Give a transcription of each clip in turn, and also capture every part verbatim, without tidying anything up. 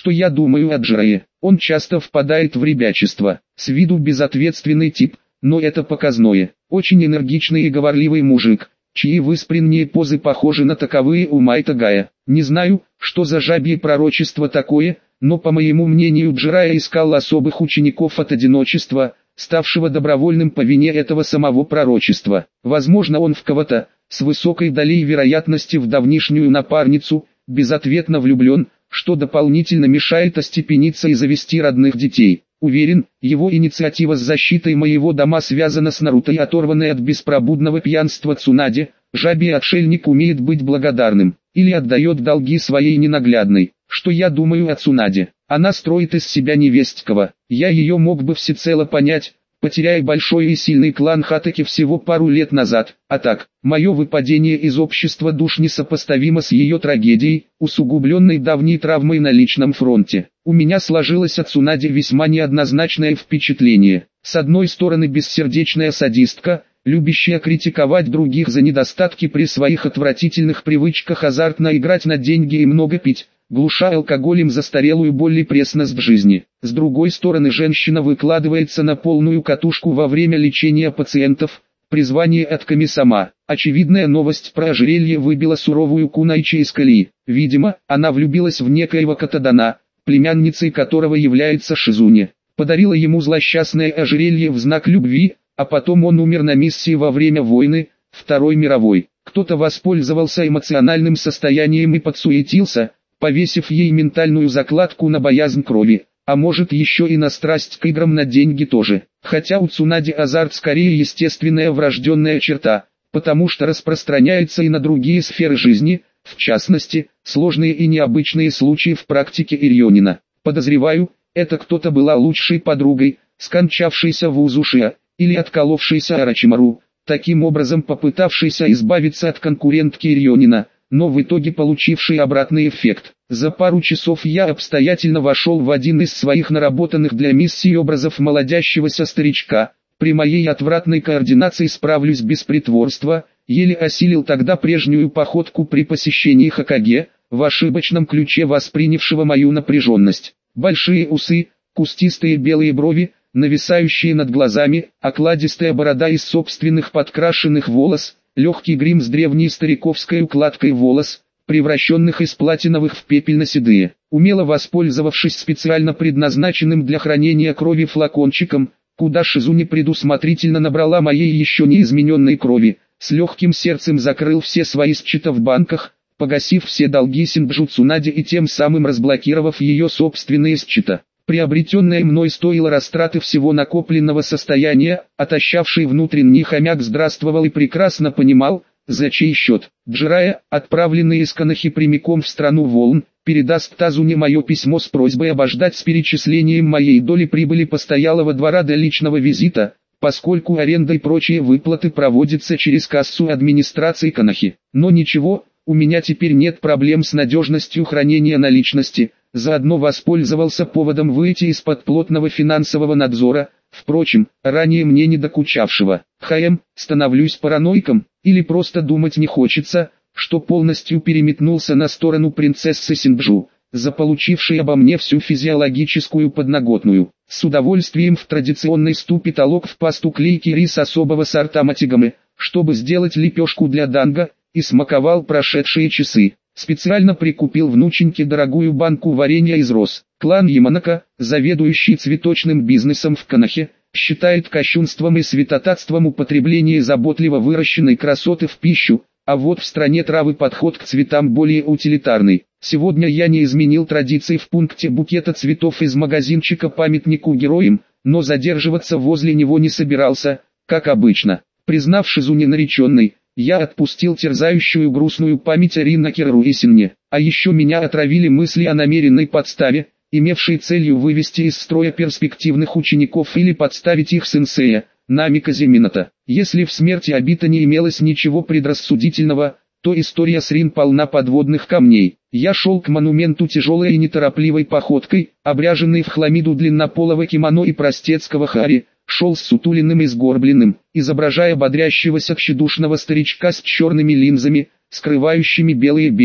Что я думаю о Джирае? Он часто впадает в ребячество. С виду безответственный тип, но это показное. Очень энергичный и говорливый мужик, чьи выспренние позы похожи на таковые у Майта Гая. Не знаю, что за жабье пророчество такое, но по моему мнению Джирая искал особых учеников от одиночества, ставшего добровольным по вине этого самого пророчества. Возможно, он в кого-то, с высокой долей вероятности в давнишнюю напарницу, безответно влюблен, что дополнительно мешает остепениться и завести родных детей. Уверен, его инициатива с защитой моего дома связана с Наруто и оторванной от беспробудного пьянства Цунаде. Жабий отшельник умеет быть благодарным, или отдает долги своей ненаглядной. Что я думаю о Цунаде? Она строит из себя невестького. Я ее мог бы всецело понять, потеряя большой и сильный клан Хатаки всего пару лет назад. А так, мое выпадение из общества душ несопоставимо с ее трагедией, усугубленной давней травмой на личном фронте. У меня сложилось о Цунаде весьма неоднозначное впечатление. С одной стороны бессердечная садистка, любящая критиковать других за недостатки при своих отвратительных привычках азартно играть на деньги и много пить, глуша алкоголем застарелую боль и пресность в жизни. С другой стороны женщина выкладывается на полную катушку во время лечения пациентов, призвание от Ками-сама. Очевидная новость про ожерелье выбила суровую Кунайчи из колеи. Видимо, она влюбилась в некоего Катадана, племянницей которого является Шизуне. Подарила ему злосчастное ожерелье в знак любви, а потом он умер на миссии во время войны, Второй мировой. Кто-то воспользовался эмоциональным состоянием и подсуетился, повесив ей ментальную закладку на боязнь крови, а может еще и на страсть к играм на деньги тоже. Хотя у Цунади азарт скорее естественная врожденная черта, потому что распространяется и на другие сферы жизни, в частности, сложные и необычные случаи в практике Ирьонина. Подозреваю, это кто-то была лучшей подругой, скончавшейся в Узушиа, или отколовшейся Арачимару, таким образом попытавшейся избавиться от конкурентки Ирьонина, но в итоге получивший обратный эффект. За пару часов я обстоятельно вошел в один из своих наработанных для миссии образов молодящегося старичка. При моей отвратной координации справлюсь без притворства, еле осилил тогда прежнюю походку при посещении Хокаге, в ошибочном ключе воспринявшего мою напряженность. Большие усы, кустистые белые брови, нависающие над глазами, окладистая борода из собственных подкрашенных волос, легкий грим с древней стариковской укладкой волос, превращенных из платиновых в пепельно-седые. Умело воспользовавшись специально предназначенным для хранения крови флакончиком, куда Шизуне предусмотрительно набрала моей еще не измененной крови, с легким сердцем закрыл все свои счета в банках, погасив все долги Синджу Цунаде и тем самым разблокировав ее собственные счета. Приобретенное мной стоило растраты всего накопленного состояния, отощавший внутренний хомяк здравствовал и прекрасно понимал, за чей счет. Джирая, отправленный из Конохи прямиком в страну волн, передаст Тазуне мое письмо с просьбой обождать с перечислением моей доли прибыли постоялого двора до личного визита, поскольку аренда и прочие выплаты проводятся через кассу администрации Конохи. Но ничего, у меня теперь нет проблем с надежностью хранения наличности. Заодно воспользовался поводом выйти из-под плотного финансового надзора, впрочем, ранее мне не докучавшего. ХМ, становлюсь параноиком, или просто думать не хочется, что полностью переметнулся на сторону принцессы Синджу, заполучившей обо мне всю физиологическую подноготную. С удовольствием в традиционный ступиталог в пасту клейкий рис особого сорта матигамы, чтобы сделать лепешку для данго, и смаковал прошедшие часы. Специально прикупил внученьке дорогую банку варенья из роз. Клан Яманака, заведующий цветочным бизнесом в Конохе, считает кощунством и святотатством употребление заботливо выращенной красоты в пищу, а вот в стране травы подход к цветам более утилитарный. Сегодня я не изменил традиции в пункте букета цветов из магазинчика памятнику героям, но задерживаться возле него не собирался, как обычно. Признав Шизуне нареченной, я отпустил терзающую грустную память о Риннаке Руисине, а еще меня отравили мысли о намеренной подставе, имевшей целью вывести из строя перспективных учеников или подставить их сенсея, Намиказе Минато. Если в смерти Обита не имелось ничего предрассудительного, то история с Рин полна подводных камней. Я шел к монументу тяжелой и неторопливой походкой, обряженный в хламиду длиннополого кимоно и простецкого хари, шел ссутуленным и сгорбленным, изображая бодрящегося тщедушного старичка с черными линзами, скрывающими белые бельма.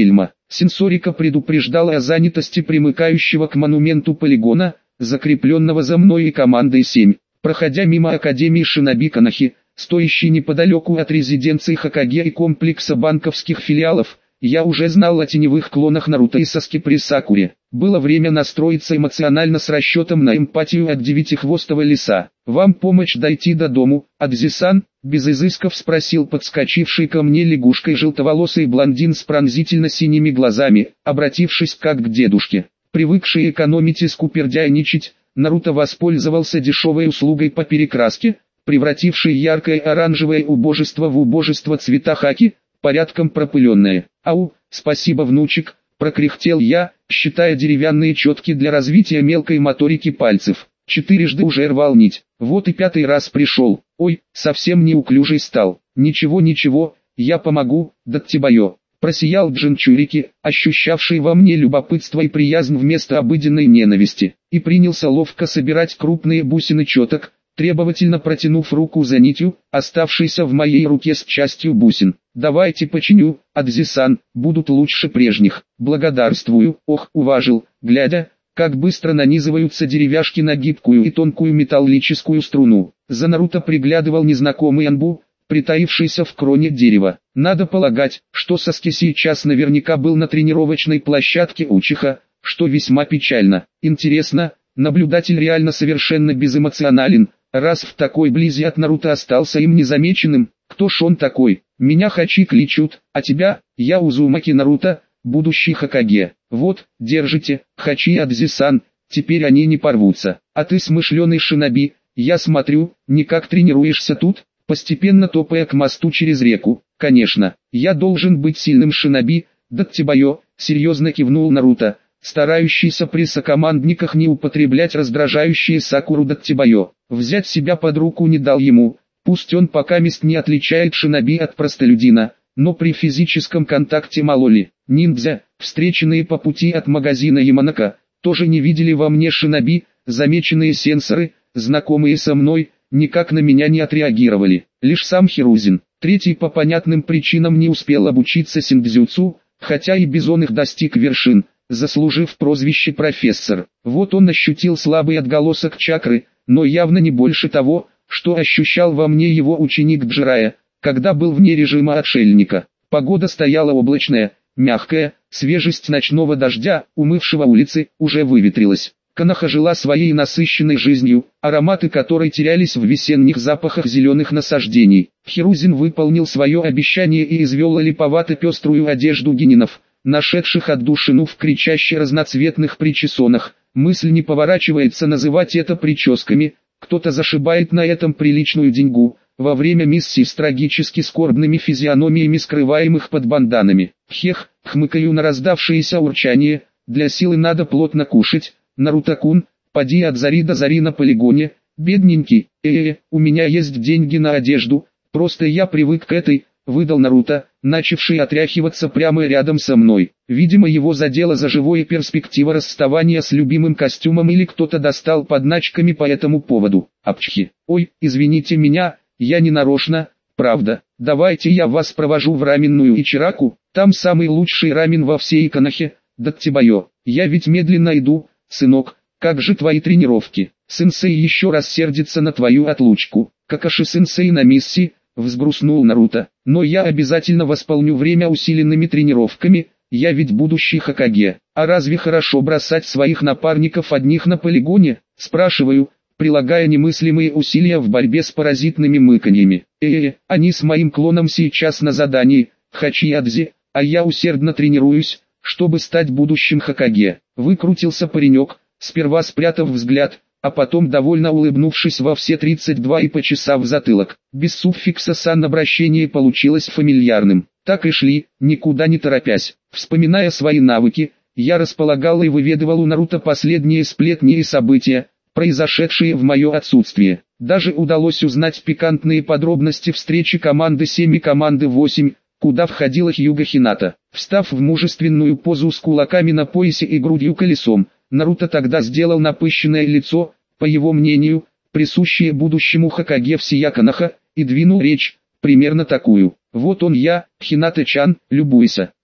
Сенсорика предупреждала о занятости примыкающего к монументу полигона, закрепленного за мной и командой семь. Проходя мимо Академии Шиноби Канохи, стоящей неподалеку от резиденции Хокаге и комплекса банковских филиалов, я уже знал о теневых клонах Наруто и Саске при Сакуре. Было время настроиться эмоционально с расчетом на эмпатию от девятихвостого лиса. «Вам помочь дойти до дому, Адзи-сан?» без изысков спросил подскочивший ко мне лягушкой желтоволосый блондин с пронзительно синими глазами, обратившись как к дедушке. Привыкший экономить и скупердяйничать, Наруто воспользовался дешевой услугой по перекраске, превратившей яркое оранжевое убожество в убожество цвета хаки, порядком пропыленное. «Ау, спасибо, внучек», — прокряхтел я, считая деревянные четки для развития мелкой моторики пальцев. Четырежды уже рвал нить, вот и пятый раз пришел. Ой, совсем неуклюжий стал. «Ничего-ничего, я помогу, Даттибайо», — просиял Джинчурики, ощущавший во мне любопытство и приязнь вместо обыденной ненависти, и принялся ловко собирать крупные бусины четок, требовательно протянув руку за нитью, оставшейся в моей руке с частью бусин. «Давайте починю, Адзи-сан, будут лучше прежних». «Благодарствую», ох, уважил, глядя, как быстро нанизываются деревяшки на гибкую и тонкую металлическую струну. За Наруто приглядывал незнакомый Анбу, притаившийся в кроне дерева. Надо полагать, что Саски сейчас наверняка был на тренировочной площадке Учиха, что весьма печально. Интересно, наблюдатель реально совершенно безэмоционален, раз в такой близи от Наруто остался им незамеченным. Кто ж он такой? Меня Хачи кличут, а тебя, я Узумаки Наруто, будущий Хокаге. Вот, держите, Хачи Адзи-сан, теперь они не порвутся. А ты смышленый шиноби, я смотрю, никак тренируешься тут, постепенно топая к мосту через реку. Конечно, я должен быть сильным шиноби, Даттибайо, серьезно кивнул Наруто, старающийся при сокомандниках не употреблять раздражающие Сакуру Даттибайо. Взять себя под руку не дал ему, пусть он покамест не отличает шиноби от простолюдина, но при физическом контакте мало ли. Ниндзя, встреченные по пути от магазина Яманака, тоже не видели во мне шиноби, замеченные сенсоры, знакомые со мной, никак на меня не отреагировали. Лишь сам Хирузин, третий по понятным причинам не успел обучиться синдзюцу, хотя и без он их достиг вершин, заслужив прозвище профессор. Вот он ощутил слабый отголосок чакры, но явно не больше того, что ощущал во мне его ученик Джирая, когда был вне режима отшельника. Погода стояла облачная, мягкая, свежесть ночного дождя, умывшего улицы, уже выветрилась. Каноха жила своей насыщенной жизнью, ароматы которой терялись в весенних запахах зеленых насаждений. Хирузин выполнил свое обещание и извел липовато-пеструю одежду генинов, нашедших отдушину в кричаще разноцветных причесонах. Мысль не поворачивается называть это прическами, кто-то зашибает на этом приличную деньгу, во время миссий с трагически скорбными физиономиями, скрываемых под банданами. Хех, хмыкаю на раздавшееся урчание, для силы надо плотно кушать. Наруто-кун, поди от зари до зари на полигоне, бедненький, э-э, у меня есть деньги на одежду, просто я привык к этой, выдал Наруто, начавший отряхиваться прямо рядом со мной. Видимо, его задела за живое перспектива расставания с любимым костюмом, или кто-то достал подначками по этому поводу. Апчхи, ой, извините меня, я не нарочно, правда. Давайте я вас провожу в раменную Ичираку, там самый лучший рамен во всей Канохе, Даттибайо. Я ведь медленно иду, сынок, как же твои тренировки? Сенсей еще раз сердится на твою отлучку. Какаши-сенсей на миссии, взгрустнул Наруто. Но я обязательно восполню время усиленными тренировками, я ведь будущий Хокаге. А разве хорошо бросать своих напарников одних на полигоне? Спрашиваю, прилагая немыслимые усилия в борьбе с паразитными мыканьями. Э-э, они с моим клоном сейчас на задании, Хачи-Адзи, а я усердно тренируюсь, чтобы стать будущим Хокаге. Выкрутился паренек, сперва спрятав взгляд, а потом довольно улыбнувшись во все тридцать два и почесав затылок. Без суффикса «сан» обращение получилось фамильярным. Так и шли, никуда не торопясь. Вспоминая свои навыки, я располагал и выведывал у Наруто последние сплетни и события, произошедшие в мое отсутствие. Даже удалось узнать пикантные подробности встречи команды семь и команды восемь, куда входила Хьюго Хината. Встав в мужественную позу с кулаками на поясе и грудью колесом, Наруто тогда сделал напыщенное лицо, по его мнению, присущее будущему Хокаге всея Каноха, и двинул речь, примерно такую. «Вот он я, Хината-чан, любуйся».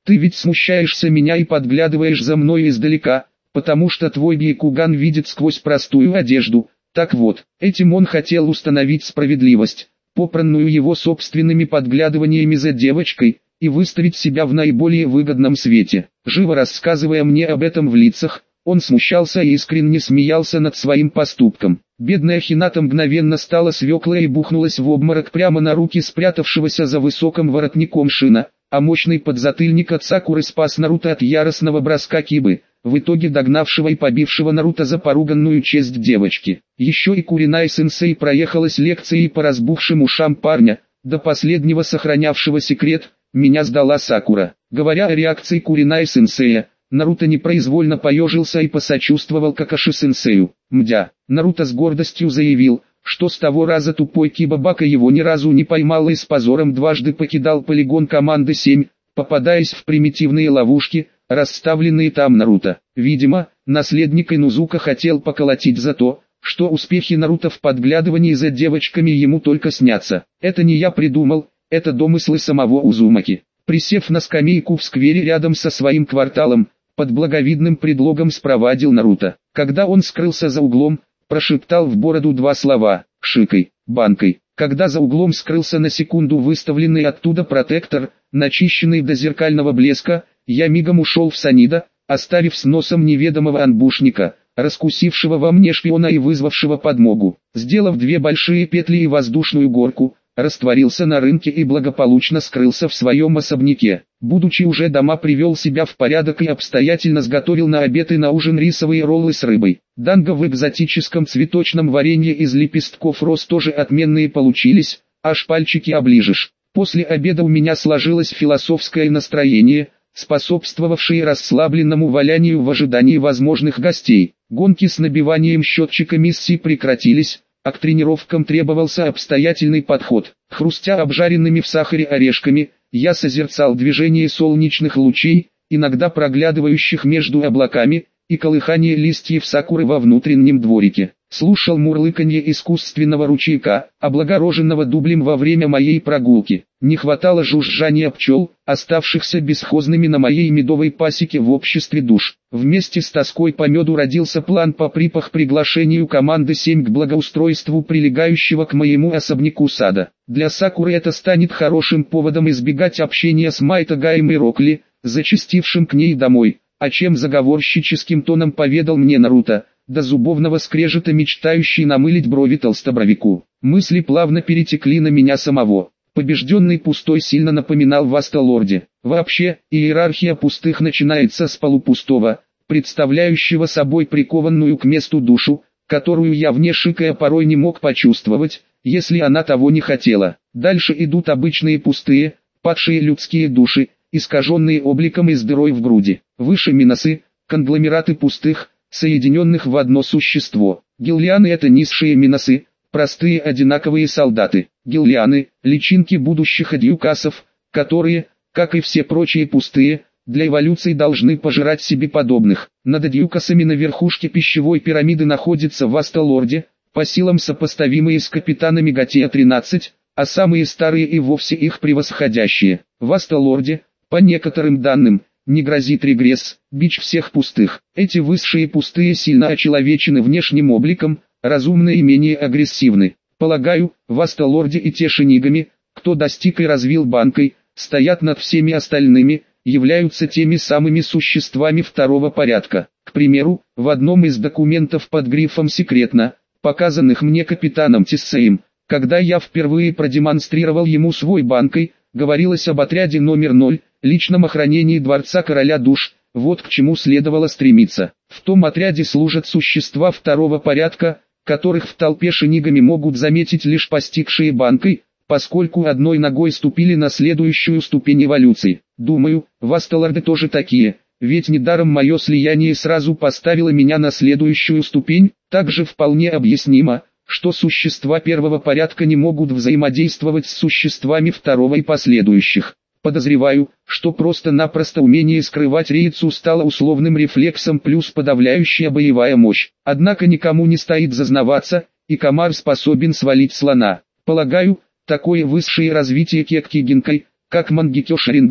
Ты ведь смущаешься меня и подглядываешь за мной издалека, потому что твой Бьякуган видит сквозь простую одежду. Так вот, этим он хотел установить справедливость, попранную его собственными подглядываниями за девочкой, и выставить себя в наиболее выгодном свете. Живо рассказывая мне об этом в лицах, он смущался и искренне смеялся над своим поступком. Бедная Хината мгновенно стала свеклой и бухнулась в обморок прямо на руки спрятавшегося за высоким воротником Шина, а мощный подзатыльник от Сакуры спас Наруто от яростного броска Кибы, в итоге догнавшего и побившего Наруто за поруганную честь девочки. Еще и Куринай-сенсей проехалась лекцией по разбухшим ушам парня, до последнего сохранявшего секрет. Меня сдала Сакура. Говоря о реакции Куринай-сенсея, Наруто непроизвольно поежился и посочувствовал Какаши-сенсею. Мдя, Наруто с гордостью заявил, что с того раза тупой Кибабака его ни разу не поймал и с позором дважды покидал полигон команды семь, попадаясь в примитивные ловушки, расставленные там Наруто. Видимо, наследник Инузука хотел поколотить за то, что успехи Наруто в подглядывании за девочками ему только снятся. Это не я придумал, это домыслы самого Узумаки. Присев на скамейку в сквере рядом со своим кварталом, под благовидным предлогом спровадил Наруто. Когда он скрылся за углом, прошептал в бороду два слова: «Шикой, банкой». Когда за углом скрылся на секунду выставленный оттуда протектор, начищенный до зеркального блеска, я мигом ушел в Санида, оставив с носом неведомого анбушника, раскусившего во мне шпиона и вызвавшего подмогу. Сделав две большие петли и воздушную горку, растворился на рынке и благополучно скрылся в своем особняке. Будучи уже дома, привел себя в порядок и обстоятельно сготовил на обед и на ужин рисовые роллы с рыбой. Данго в экзотическом цветочном варенье из лепестков роз тоже отменные получились, аж пальчики оближешь. После обеда у меня сложилось философское настроение, способствовавшее расслабленному валянию в ожидании возможных гостей. Гонки с набиванием счетчика миссии прекратились, а к тренировкам требовался обстоятельный подход. Хрустя обжаренными в сахаре орешками, я созерцал движение солнечных лучей, иногда проглядывающих между облаками, и колыхание листьев сакуры во внутреннем дворике. Слушал мурлыканье искусственного ручейка, облагороженного дублем во время моей прогулки. Не хватало жужжания пчел, оставшихся бесхозными на моей медовой пасеке в обществе душ. Вместе с тоской по меду родился план по припах приглашению команды семь к благоустройству прилегающего к моему особняку сада. Для Сакуры это станет хорошим поводом избегать общения с Майто Гаем и Рокли, зачастившим к ней домой, о чем заговорщическим тоном поведал мне Наруто, до зубовного скрежета мечтающий намылить брови толстобровику. Мысли плавно перетекли на меня самого. Побежденный пустой сильно напоминал Васталорде. Вообще, иерархия пустых начинается с полупустого, представляющего собой прикованную к месту душу, которую я вне шикая порой не мог почувствовать, если она того не хотела. Дальше идут обычные пустые, падшие людские души, искаженные обликом и с дырой в груди. Выше миносы, конгломераты пустых, соединенных в одно существо. Гиллианы — это низшие миносы, простые одинаковые солдаты. Гиллианы — личинки будущих адьюкасов, которые, как и все прочие пустые, для эволюции должны пожирать себе подобных. Над адьюкасами на верхушке пищевой пирамиды находится Васталорде, по силам сопоставимые с капитанами Гатея тринадцать, а самые старые и вовсе их превосходящие. Васталорде, по некоторым данным, не грозит регресс, бич всех пустых. Эти высшие пустые сильно очеловечены внешним обликом, разумны и менее агрессивны. Полагаю, Васталорде и те шинигами, кто достиг и развил банкой, стоят над всеми остальными, являются теми самыми существами второго порядка. К примеру, в одном из документов под грифом «Секретно», показанных мне капитаном Тиссеем, когда я впервые продемонстрировал ему свой банкой, говорилось об отряде номер ноль, личном охранении Дворца Короля Душ. Вот к чему следовало стремиться. В том отряде служат существа второго порядка, которых в толпе шинигами могут заметить лишь постигшие банкой, поскольку одной ногой ступили на следующую ступень эволюции. Думаю, Васталорды тоже такие, ведь недаром мое слияние сразу поставило меня на следующую ступень. Также вполне объяснимо, что существа первого порядка не могут взаимодействовать с существами второго и последующих. Подозреваю, что просто-напросто умение скрывать рейцу стало условным рефлексом плюс подавляющая боевая мощь. Однако никому не стоит зазнаваться, и комар способен свалить слона. Полагаю, такое высшее развитие Кекки Гинкай, как Мангекё Шаринган,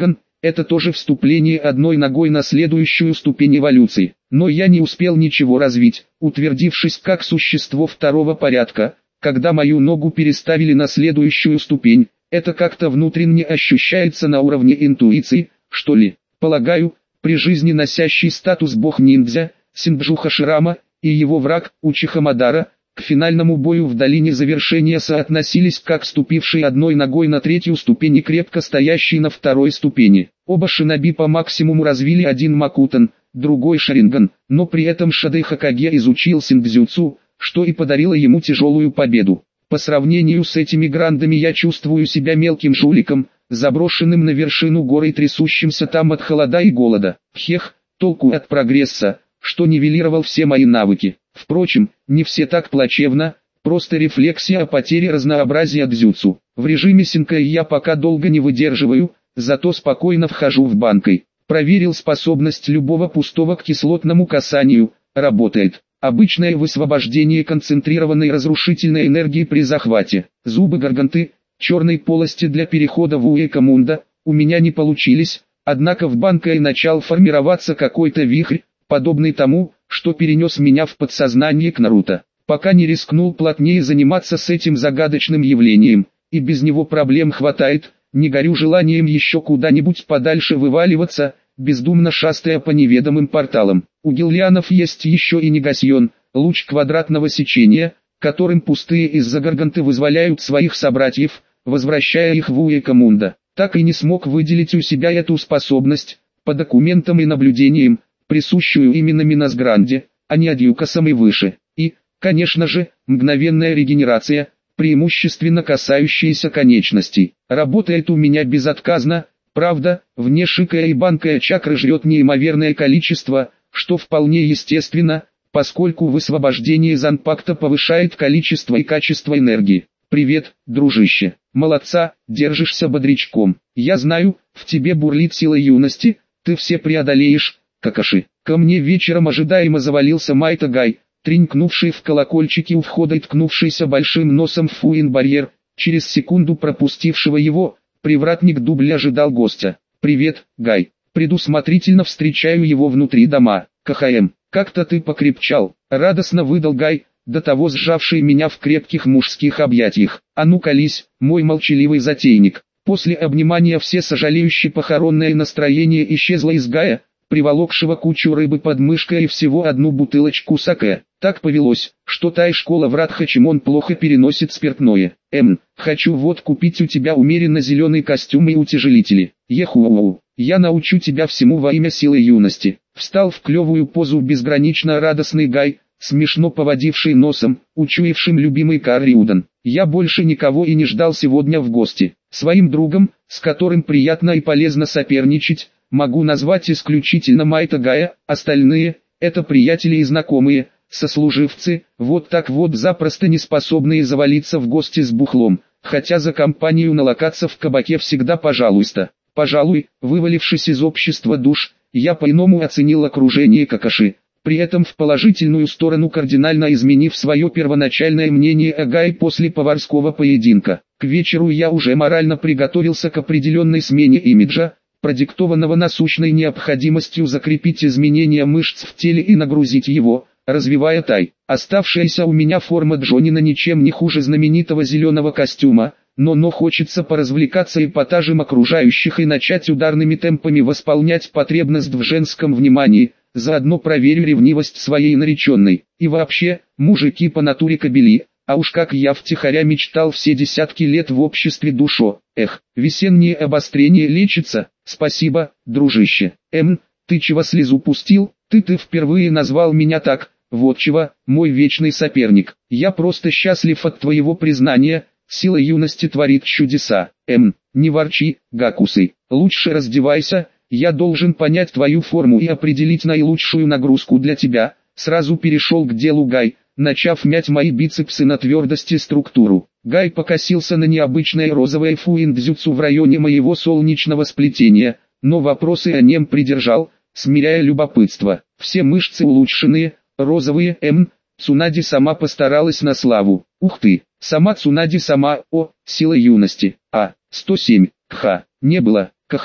это тоже вступление одной ногой на следующую ступень эволюции. Но я не успел ничего развить, утвердившись как существо второго порядка, когда мою ногу переставили на следующую ступень. Это как-то внутренне ощущается на уровне интуиции, что ли. Полагаю, при жизни носящий статус бог-ниндзя, Синджу Хаширама, и его враг, Учиха Мадара, к финальному бою в долине завершения соотносились как ступивший одной ногой на третью ступень и крепко стоящий на второй ступени. Оба шиноби по максимуму развили один макутан, другой шаринган, но при этом Шадэй Хокаге изучил синдзюцу, что и подарило ему тяжелую победу. По сравнению с этими грандами я чувствую себя мелким жуликом, заброшенным на вершину горы и трясущимся там от холода и голода. Хех, толку от прогресса, что нивелировал все мои навыки. Впрочем, не все так плачевно, просто рефлексия о потере разнообразия дзюцу. В режиме синкай я пока долго не выдерживаю, зато спокойно вхожу в банкой. Проверил способность любого пустого к кислотному касанию, работает. Обычное высвобождение концентрированной разрушительной энергии при захвате. Зубы гарганты, черной полости для перехода в Уэйкамунда, у меня не получились, однако в банке начал формироваться какой-то вихрь, подобный тому, что перенес меня в подсознание к Наруто. Пока не рискнул плотнее заниматься с этим загадочным явлением, и без него проблем хватает, не горю желанием еще куда-нибудь подальше вываливаться, бездумно шастая по неведомым порталам. У гиллианов есть еще и негасьон, луч квадратного сечения, которым пустые из-за гарганты вызволяют своих собратьев, возвращая их в Уэйкамунда. Так и не смог выделить у себя эту способность, по документам и наблюдениям, присущую именно Минасгранде, а не Адьюкасам и выше. И, конечно же, мгновенная регенерация, преимущественно касающаяся конечностей. Работает у меня безотказно, правда, внешикая и банкая чакры жрет неимоверное количество, что вполне естественно, поскольку высвобождение занпакта повышает количество и качество энергии. Привет, дружище. Молодца, держишься бодрячком. Я знаю, в тебе бурлит сила юности, ты все преодолеешь, Какаши. Ко мне вечером ожидаемо завалился Майта Гай, тренькнувший в колокольчике у входа и ткнувшийся большим носом в фуин-барьер. Через секунду пропустившего его, привратник дубля ожидал гостя. «Привет, Гай». Предусмотрительно встречаю его внутри дома. КХМ, как-то ты покрепчал, радостно выдал Гай, до того сжавший меня в крепких мужских объятиях. А ну колись, мой молчаливый затейник. После обнимания все сожалеющее похоронное настроение исчезло из Гая, приволокшего кучу рыбы под мышкой и всего одну бутылочку саке. Так повелось, что тай-школа в Радхачимон плохо переносит спиртное. Эм, хочу вот купить у тебя умеренно зеленый костюм и утяжелители. Еху, я научу тебя всему во имя силы юности. Встал в клевую позу безгранично радостный Гай, смешно поводивший носом, учуявшим любимый карри-удон. Я больше никого и не ждал сегодня в гости. Своим другом, с которым приятно и полезно соперничать, могу назвать исключительно Майта Гая, остальные – это приятели и знакомые, сослуживцы, вот так вот запросто не способные завалиться в гости с бухлом, хотя за компанию налокаться в кабаке всегда пожалуйста. Пожалуй, вывалившись из общества душ, я по-иному оценил окружение Какаши, при этом в положительную сторону кардинально изменив свое первоначальное мнение о Гае после поварского поединка. К вечеру я уже морально приготовился к определенной смене имиджа, продиктованного насущной необходимостью закрепить изменения мышц в теле и нагрузить его, развивая тай. Оставшаяся у меня форма Джонина ничем не хуже знаменитого зеленого костюма, но но хочется поразвлекаться эпатажем окружающих и начать ударными темпами восполнять потребность в женском внимании, заодно проверю ревнивость своей нареченной. И вообще, мужики по натуре кобели, а уж как я втихаря мечтал все десятки лет в обществе душо. Эх, весеннее обострение лечится, спасибо, дружище. Эм, ты чего слезу пустил? Ты-ты впервые назвал меня так, вот чего, мой вечный соперник. Я просто счастлив от твоего признания, сила юности творит чудеса. Эм, не ворчи, Гакусый, лучше раздевайся, я должен понять твою форму и определить наилучшую нагрузку для тебя. Сразу перешел к делу Гай, начав мять мои бицепсы на твердость и структуру. Гай покосился на необычное розовое фуиндзюцу в районе моего солнечного сплетения, но вопросы о нем придержал, смиряя любопытство. Все мышцы улучшенные, розовые, М, Цунади сама постаралась на славу. Ух ты, сама Цунади сама, о, сила юности, а, сто семь, кха, не было, КХМ,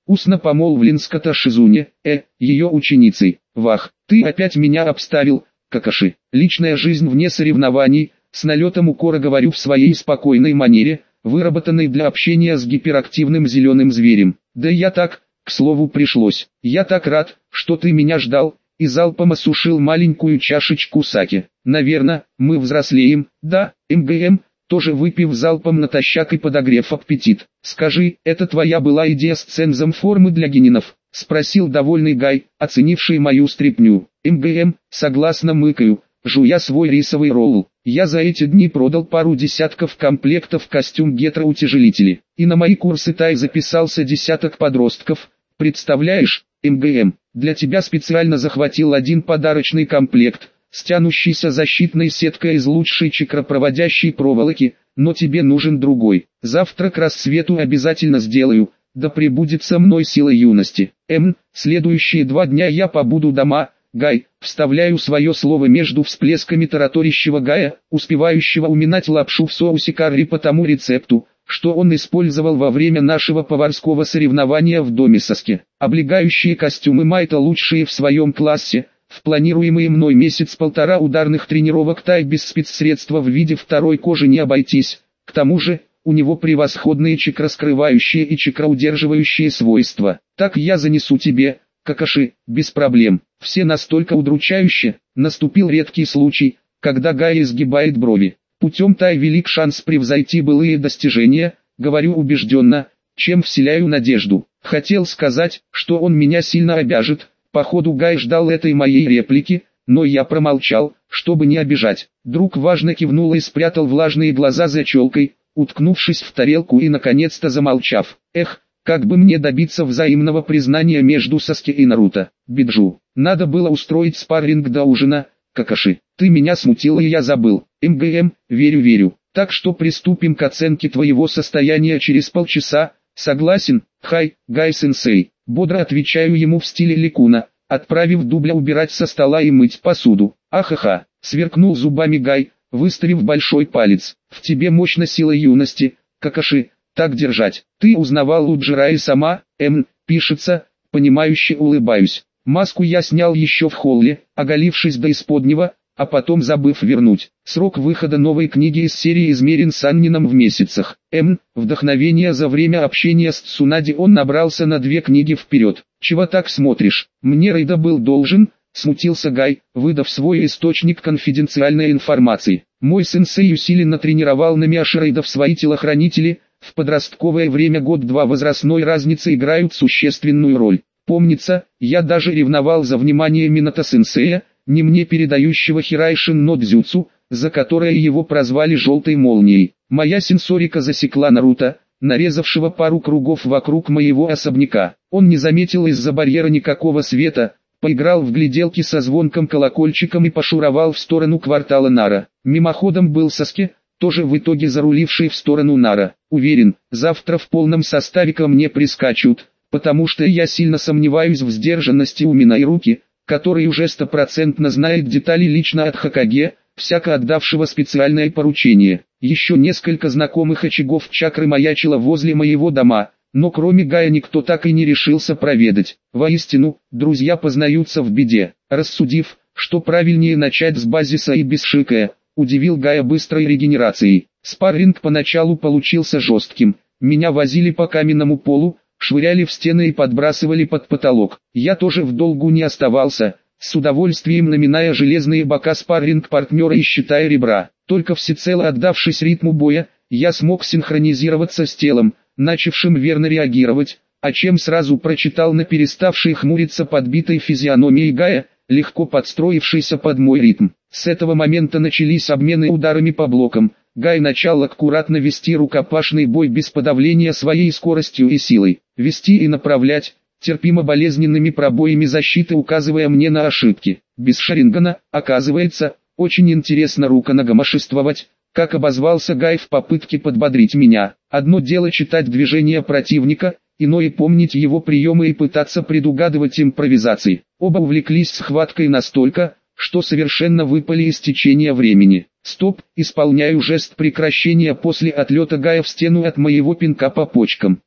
устно помолвлен с Като Шизуне, э, ее ученицей. Вах, ты опять меня обставил, Какаши. Личная жизнь вне соревнований, с налетом укора говорю в своей спокойной манере, выработанной для общения с гиперактивным зеленым зверем. Да я так, к слову пришлось. Я так рад, что ты меня ждал, и залпом осушил маленькую чашечку саке. Наверное, мы взрослеем, да, МГМ, тоже выпив залпом натощак и подогрев аппетит. Скажи, это твоя была идея с цензом формы для генинов? Спросил довольный Гай, оценивший мою стряпню. МГМ, согласно мыкаю, жуя свой рисовый ролл. Я за эти дни продал пару десятков комплектов костюм гетроутяжелители. И на мои курсы тай записался десяток подростков. Представляешь, МГМ, для тебя специально захватил один подарочный комплект, с тянущейся защитной сеткой из лучшей чакропроводящей проволоки, но тебе нужен другой. Завтра к рассвету обязательно сделаю, да пребудет со мной сила юности. М, следующие два дня я побуду дома. Гай, вставляю свое слово между всплесками тараторящего Гая, успевающего уминать лапшу в соусе карри по тому рецепту, что он использовал во время нашего поварского соревнования в доме Саске. Облегающие костюмы Майта лучшие в своем классе. В планируемый мной месяц-полтора ударных тренировок тай без спецсредства в виде второй кожи не обойтись. К тому же, у него превосходные чакроскрывающие и чакроудерживающие свойства. Так я занесу тебе, Какаши, без проблем. Все настолько удручающе. Наступил редкий случай, когда Гай изгибает брови. Путем тай велик шанс превзойти былые достижения, говорю убежденно, чем вселяю надежду. Хотел сказать, что он меня сильно обяжет. Походу Гай ждал этой моей реплики, но я промолчал, чтобы не обижать. Друг важно кивнул и спрятал влажные глаза за челкой, уткнувшись в тарелку и наконец-то замолчав. Эх, как бы мне добиться взаимного признания между Саски и Наруто. Биджу, надо было устроить спарринг до ужина. Какаши, ты меня смутил и я забыл. МГМ, верю-верю. Так что приступим к оценке твоего состояния через полчаса. Согласен, хай, Гай-сенсей. Бодро отвечаю ему в стиле Ликуна, отправив дубля убирать со стола и мыть посуду. Ахаха, сверкнул зубами Гай, выставив большой палец. В тебе мощна сила юности, Какаши, так держать. Ты узнавал Уджираи сама, М, пишется, понимающе улыбаюсь. Маску я снял еще в холле, оголившись до исподнего, а потом забыв вернуть. Срок выхода новой книги из серии измерен Саннином в месяцах. М. Вдохновение за время общения с Цунади он набрался на две книги вперед. Чего так смотришь? Мне Рейда был должен, смутился Гай, выдав свой источник конфиденциальной информации. Мой сенсей усиленно тренировал на Миаши Рейдов свои телохранители. В подростковое время год-два возрастной разницы играют существенную роль. Помнится, я даже ревновал за внимание Минато-сенсея, не мне передающего Хирайшин но дзюцу, за которое его прозвали «желтой молнией». Моя сенсорика засекла Наруто, нарезавшего пару кругов вокруг моего особняка. Он не заметил из-за барьера никакого света, поиграл в гляделки со звонком-колокольчиком и пошуровал в сторону квартала Нара. Мимоходом был Саске, тоже в итоге заруливший в сторону Нара. Уверен, завтра в полном составе ко мне прискачут, потому что я сильно сомневаюсь в сдержанности Умина и Руки, который уже стопроцентно знает детали лично от Хокаге, всяко отдавшего специальное поручение. Еще несколько знакомых очагов чакры маячило возле моего дома, но кроме Гая никто так и не решился проведать. Воистину, друзья познаются в беде. Рассудив, что правильнее начать с базиса и без шикая, удивил Гая быстрой регенерацией. Спарринг поначалу получился жестким, меня возили по каменному полу, швыряли в стены и подбрасывали под потолок. Я тоже в долгу не оставался, с удовольствием наминая железные бока спарринг-партнера и считая ребра. Только всецело отдавшись ритму боя, я смог синхронизироваться с телом, начавшим верно реагировать, о чем сразу прочитал на переставшей хмуриться подбитой физиономии Гая, легко подстроившийся под мой ритм. С этого момента начались обмены ударами по блокам. Гай начал аккуратно вести рукопашный бой без подавления своей скоростью и силой. Вести и направлять, терпимо болезненными пробоями защиты, указывая мне на ошибки. Без шарингана, оказывается, очень интересно руконогомошествовать, как обозвался Гай в попытке подбодрить меня. Одно дело читать движения противника, иное помнить его приемы и пытаться предугадывать импровизации. Оба увлеклись схваткой настолько, что совершенно выпали из течения времени. Стоп, исполняю жест прекращения после отлета Гая в стену от моего пинка по почкам.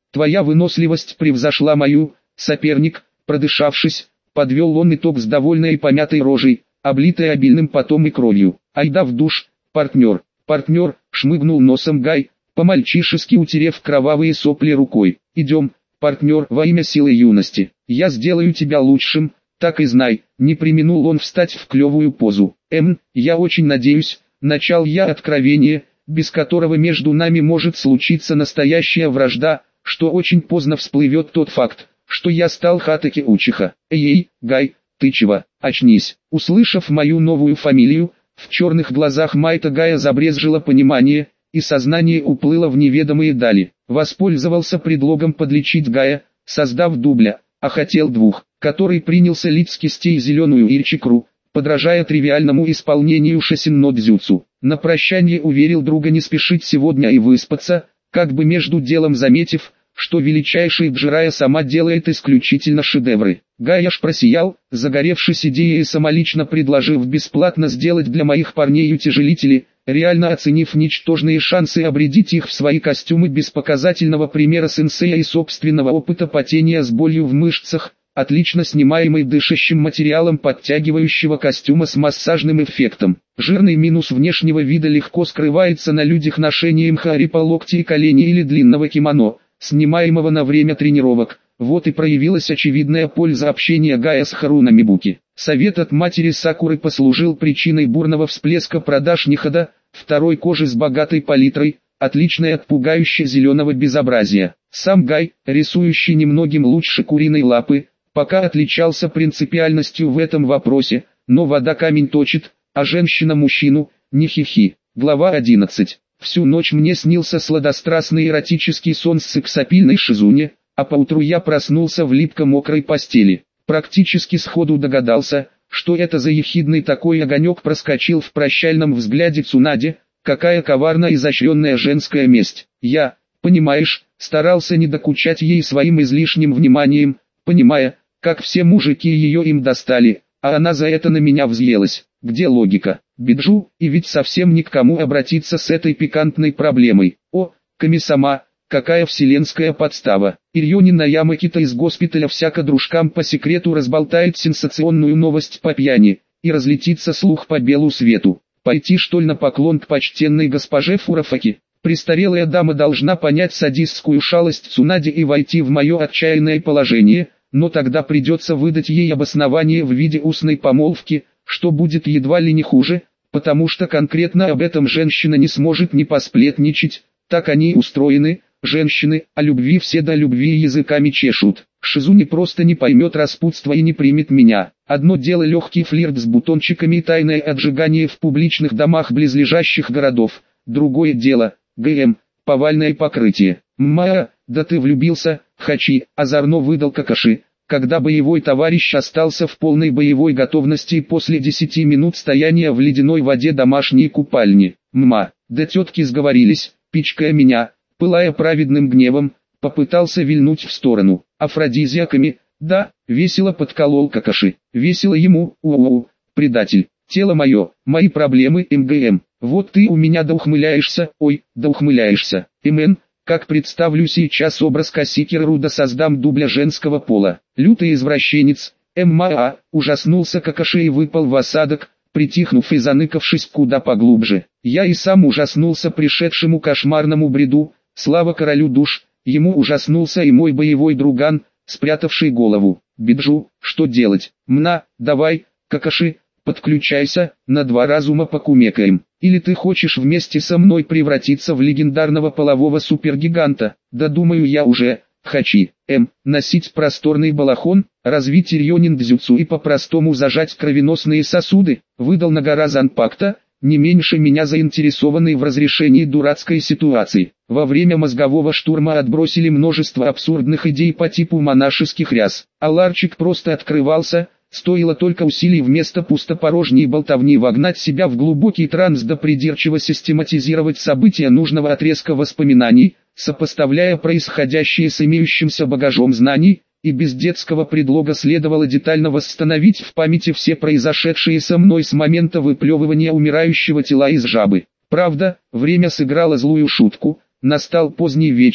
Твоя выносливость превзошла мою, соперник, продышавшись, подвел он итог с довольной и помятой рожей, облитой обильным потом и кровью. Айда в душ, партнер, партнер, шмыгнул носом Гай, по-мальчишески утерев кровавые сопли рукой. Идем, партнер, во имя силы юности, я сделаю тебя лучшим, так и знай. Не преминул он встать в клевую позу. Эм, я очень надеюсь, начал я откровение, без которого между нами может случиться настоящая вражда, что очень поздно всплывет тот факт, что я стал Хатаки Учиха. Эй, Гай, ты чего, очнись. Услышав мою новую фамилию, в черных глазах Майта Гая забрезжило понимание, и сознание уплыло в неведомые дали. Воспользовался предлогом подлечить Гая, создав дубля, а хотел двух, который принялся лить с кистей зеленую ильчикру, подражая тривиальному исполнению шосин-но-дзюцу. На прощание уверил друга не спешить сегодня и выспаться, как бы между делом заметив, что величайшая Джирая сама делает исключительно шедевры. Гай аж просиял, загоревшись идеей и самолично предложив бесплатно сделать для моих парней утяжелители, реально оценив ничтожные шансы обрядить их в свои костюмы без показательного примера сенсея и собственного опыта потения с болью в мышцах, отлично снимаемый дышащим материалом подтягивающего костюма с массажным эффектом. Жирный минус внешнего вида легко скрывается на людях ношением хари по локти и колени или длинного кимоно, снимаемого на время тренировок. Вот и проявилась очевидная польза общения Гая с Харуна Мибуки. Совет от матери Сакуры послужил причиной бурного всплеска продаж Нихода, второй кожи с богатой палитрой, отличной от пугающе зеленого безобразия. Сам Гай, рисующий немногим лучше куриной лапы, пока отличался принципиальностью в этом вопросе, но вода камень точит, а женщина мужчину, не хихи. Глава одиннадцать. Всю ночь мне снился сладострастный эротический сон с сексапильной Шизуне, а поутру я проснулся в липко-мокрой постели. Практически сходу догадался, что это за ехидный такой огонек проскочил в прощальном взгляде Цунаде, какая коварно изощренная женская месть. Я, понимаешь, старался не докучать ей своим излишним вниманием, понимая, как все мужики ее им достали, а она за это на меня взъелась. Где логика? Биджу, и ведь совсем ни к кому обратиться с этой пикантной проблемой. О, Ками-сама, какая вселенская подстава. Ирьонин Наямакита из госпиталя всяко дружкам по секрету разболтает сенсационную новость по пьяни, и разлетится слух по белу свету. Пойти что ли на поклон к почтенной госпоже Фурафаки? Престарелая дама должна понять садистскую шалость Цунади и войти в мое отчаянное положение, но тогда придется выдать ей обоснование в виде устной помолвки, что будет едва ли не хуже, потому что конкретно об этом женщина не сможет не посплетничать, так они устроены, женщины, о любви все до любви языками чешут. Шизуни просто не поймет распутства и не примет меня. Одно дело легкий флирт с бутончиками и тайное отжигание в публичных домах близлежащих городов, другое дело, ГМ, повальное покрытие. Мма, да ты влюбился, Хачи, озорно выдал Какаши, когда боевой товарищ остался в полной боевой готовности после десяти минут стояния в ледяной воде домашней купальни. Мма, да тетки сговорились, пичкая меня, пылая праведным гневом, попытался вильнуть в сторону. Афродизиаками, да, весело подколол Какаши. Весело ему, у-у-у, предатель. Тело мое, мои проблемы, МГМ. Вот ты у меня да ухмыляешься, ой, да ухмыляешься. МН, как представлю сейчас образ Касикеру да создам дубля женского пола. Лютый извращенец, ММА, ужаснулся Какаши и выпал в осадок, притихнув и заныкавшись куда поглубже. Я и сам ужаснулся пришедшему кошмарному бреду, слава королю душ, ему ужаснулся и мой боевой друган, спрятавший голову. Биджу, что делать? Мна, давай, Какаши, подключайся, на два разума покумекаем. Или ты хочешь вместе со мной превратиться в легендарного полового супергиганта? Да думаю я уже, Хачи. М. Носить просторный балахон, развить ирьонин дзюцу и по-простому зажать кровеносные сосуды, выдал Нагара Занпакта, не меньше меня заинтересованный в разрешении дурацкой ситуации. Во время мозгового штурма отбросили множество абсурдных идей по типу монашеских ряс. А ларчик просто открывался, стоило только усилий вместо пустопорожней болтовни вогнать себя в глубокий транс да придирчиво систематизировать события нужного отрезка воспоминаний, сопоставляя происходящее с имеющимся багажом знаний, и без детского предлога следовало детально восстановить в памяти все произошедшие со мной с момента выплевывания умирающего тела из жабы. Правда, время сыграло злую шутку, настал поздний вечер,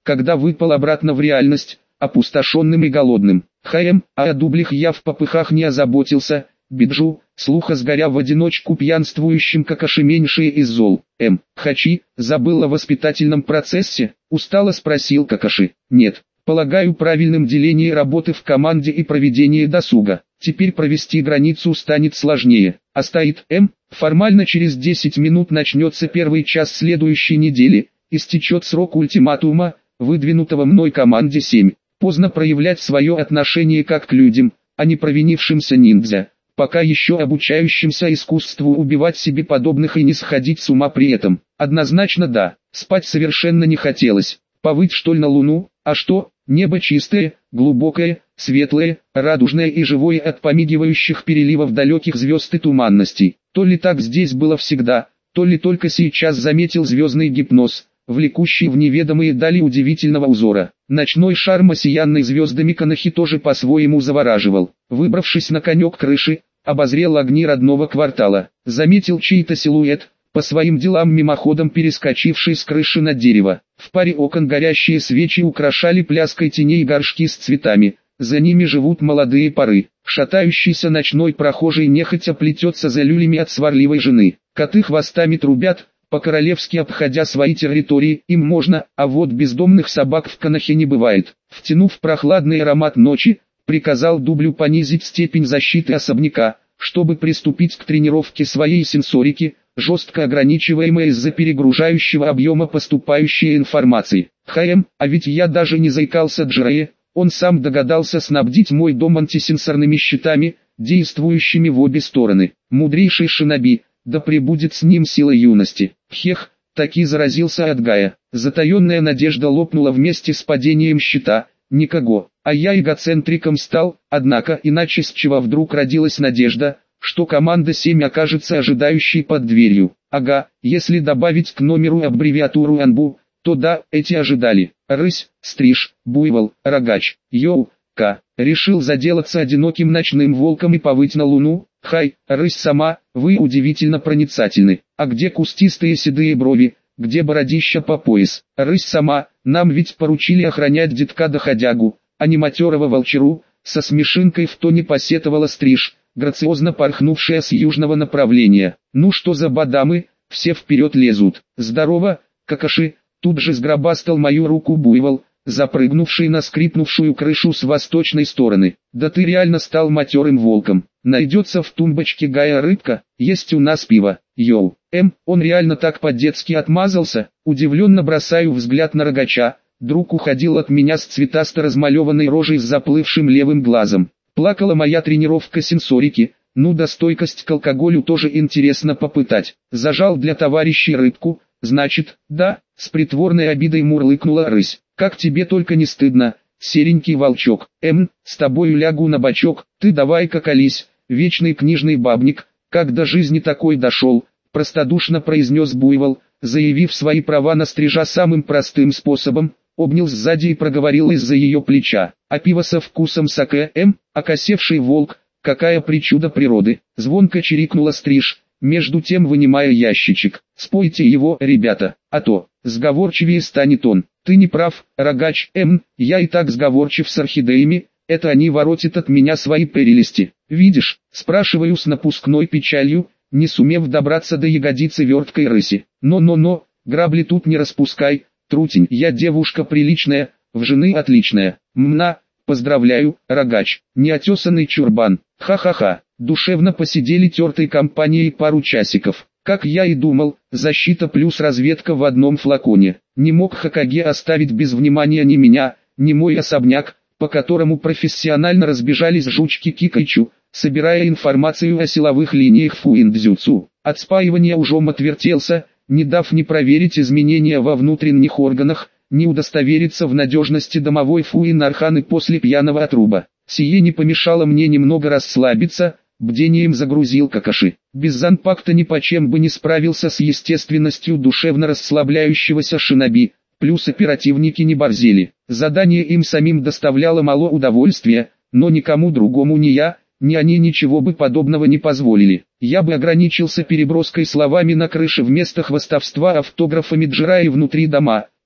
когда выпал обратно в реальность, опустошенным и голодным. Хаем, а о дублях я в попыхах не озаботился. Биджу, слуха сгоря в одиночку пьянствующим Какаши меньшее из зол. М. Хачи, забыл о воспитательном процессе? Устало спросил Какаши. Нет, полагаю правильным деление работы в команде и проведение досуга. Теперь провести границу станет сложнее. А стоит М. Формально через десять минут начнется первый час следующей недели. Истечет срок ультиматума, выдвинутого мной команде семь. Поздно проявлять свое отношение как к людям, а не провинившимся ниндзя, пока еще обучающимся искусству убивать себе подобных и не сходить с ума при этом. Однозначно да, спать совершенно не хотелось. Повыть что ли на луну? А что? Небо чистое, глубокое, светлое, радужное и живое от помигивающих переливов далеких звезд и туманностей. То ли так здесь было всегда, то ли только сейчас заметил звездный гипноз, влекущий в неведомые дали удивительного узора. Ночной шарм, осиянный звездами Канахи, тоже по-своему завораживал. Выбравшись на конек крыши, обозрел огни родного квартала. Заметил чей-то силуэт, по своим делам мимоходом перескочивший с крыши на дерево. В паре окон горящие свечи украшали пляской теней горшки с цветами. За ними живут молодые поры. Шатающийся ночной прохожий нехотя плетется за люлями от сварливой жены. Коты хвостами трубят, по-королевски обходя свои территории. Им можно, а вот бездомных собак в Канахе не бывает. Втянув прохладный аромат ночи, приказал дублю понизить степень защиты особняка, чтобы приступить к тренировке своей сенсорики, жестко ограничиваемой из-за перегружающего объема поступающей информации. Хаем, а ведь я даже не заикался Джирае, он сам догадался снабдить мой дом антисенсорными щитами, действующими в обе стороны. Мудрейший шиноби, да пребудет с ним сила юности. Хех, таки заразился от Гая. Затаенная надежда лопнула вместе с падением щита. Никого, а я эгоцентриком стал, однако иначе с чего вдруг родилась надежда, что команда семь окажется ожидающей под дверью. Ага, если добавить к номеру аббревиатуру АНБУ, то да, эти ожидали. Рысь, стриж, буйвол, рогач, йоу, ка. Решил заделаться одиноким ночным волком и повыть на луну. Хай, рысь сама, вы удивительно проницательны. А где кустистые седые брови, где бородища по пояс? Рысь сама, нам ведь поручили охранять детка-доходягу, а не матерого волчару. Со смешинкой в тоне посетовала стриж, грациозно порхнувшая с южного направления. Ну что за бадамы, все вперед лезут. Здорово, Какаши, тут же сгробастал мою руку буйвол, запрыгнувший на скрипнувшую крышу с восточной стороны. Да ты реально стал матерым волком. Найдется в тумбочке Гая рыбка, есть у нас пиво. Йоу, М, он реально так по-детски отмазался? Удивленно бросаю взгляд на рогача. Друг уходил от меня с цветасто размалеванной рожей с заплывшим левым глазом. Плакала моя тренировка сенсорики, ну да стойкость к алкоголю тоже интересно попытать. Зажал для товарищей рыбку, значит, да, с притворной обидой мурлыкнула рысь. Как тебе только не стыдно, серенький волчок. Эм, с тобою лягу на бочок, ты давай-ка колись, вечный книжный бабник, как до жизни такой дошел, простодушно произнес буйвол, заявив свои права на стрижа самым простым способом, обнял сзади и проговорил из-за ее плеча. А пиво со вкусом саке, эм, окосевший волк, какая причуда природы. Звонко чирикнула стриж, между тем вынимая ящичек. Спойте его, ребята, а то, сговорчивее станет он. Ты не прав, рогач, эм, я и так сговорчив с орхидеями, это они воротят от меня свои прелести. Видишь, спрашиваю с напускной печалью, не сумев добраться до ягодицы верткой рыси. Но-но-но, грабли тут не распускай, трутень, я девушка приличная, в жены отличная. Мна, поздравляю, рогач, неотесанный чурбан. Ха-ха-ха, душевно посидели тертой компанией пару часиков. Как я и думал, защита плюс разведка в одном флаконе. Не мог Хокаге оставить без внимания ни меня, ни мой особняк, по которому профессионально разбежались жучки Кикайчу, собирая информацию о силовых линиях Фуиндзюцу. От спаивания ужом отвертелся, не дав ни проверить изменения во внутренних органах, ни удостовериться в надежности домовой Фуин-Арханы после пьяного отруба. Сие не помешало мне немного расслабиться, бдением загрузил Какаши. Без занпакта ни почем бы не справился с естественностью душевно расслабляющегося шиноби, плюс оперативники не борзели. Задание им самим доставляло мало удовольствия, но никому другому ни я, ни они ничего бы подобного не позволили. Я бы ограничился переброской словами на крыше вместо хвастовства автографами Джирае внутри дома,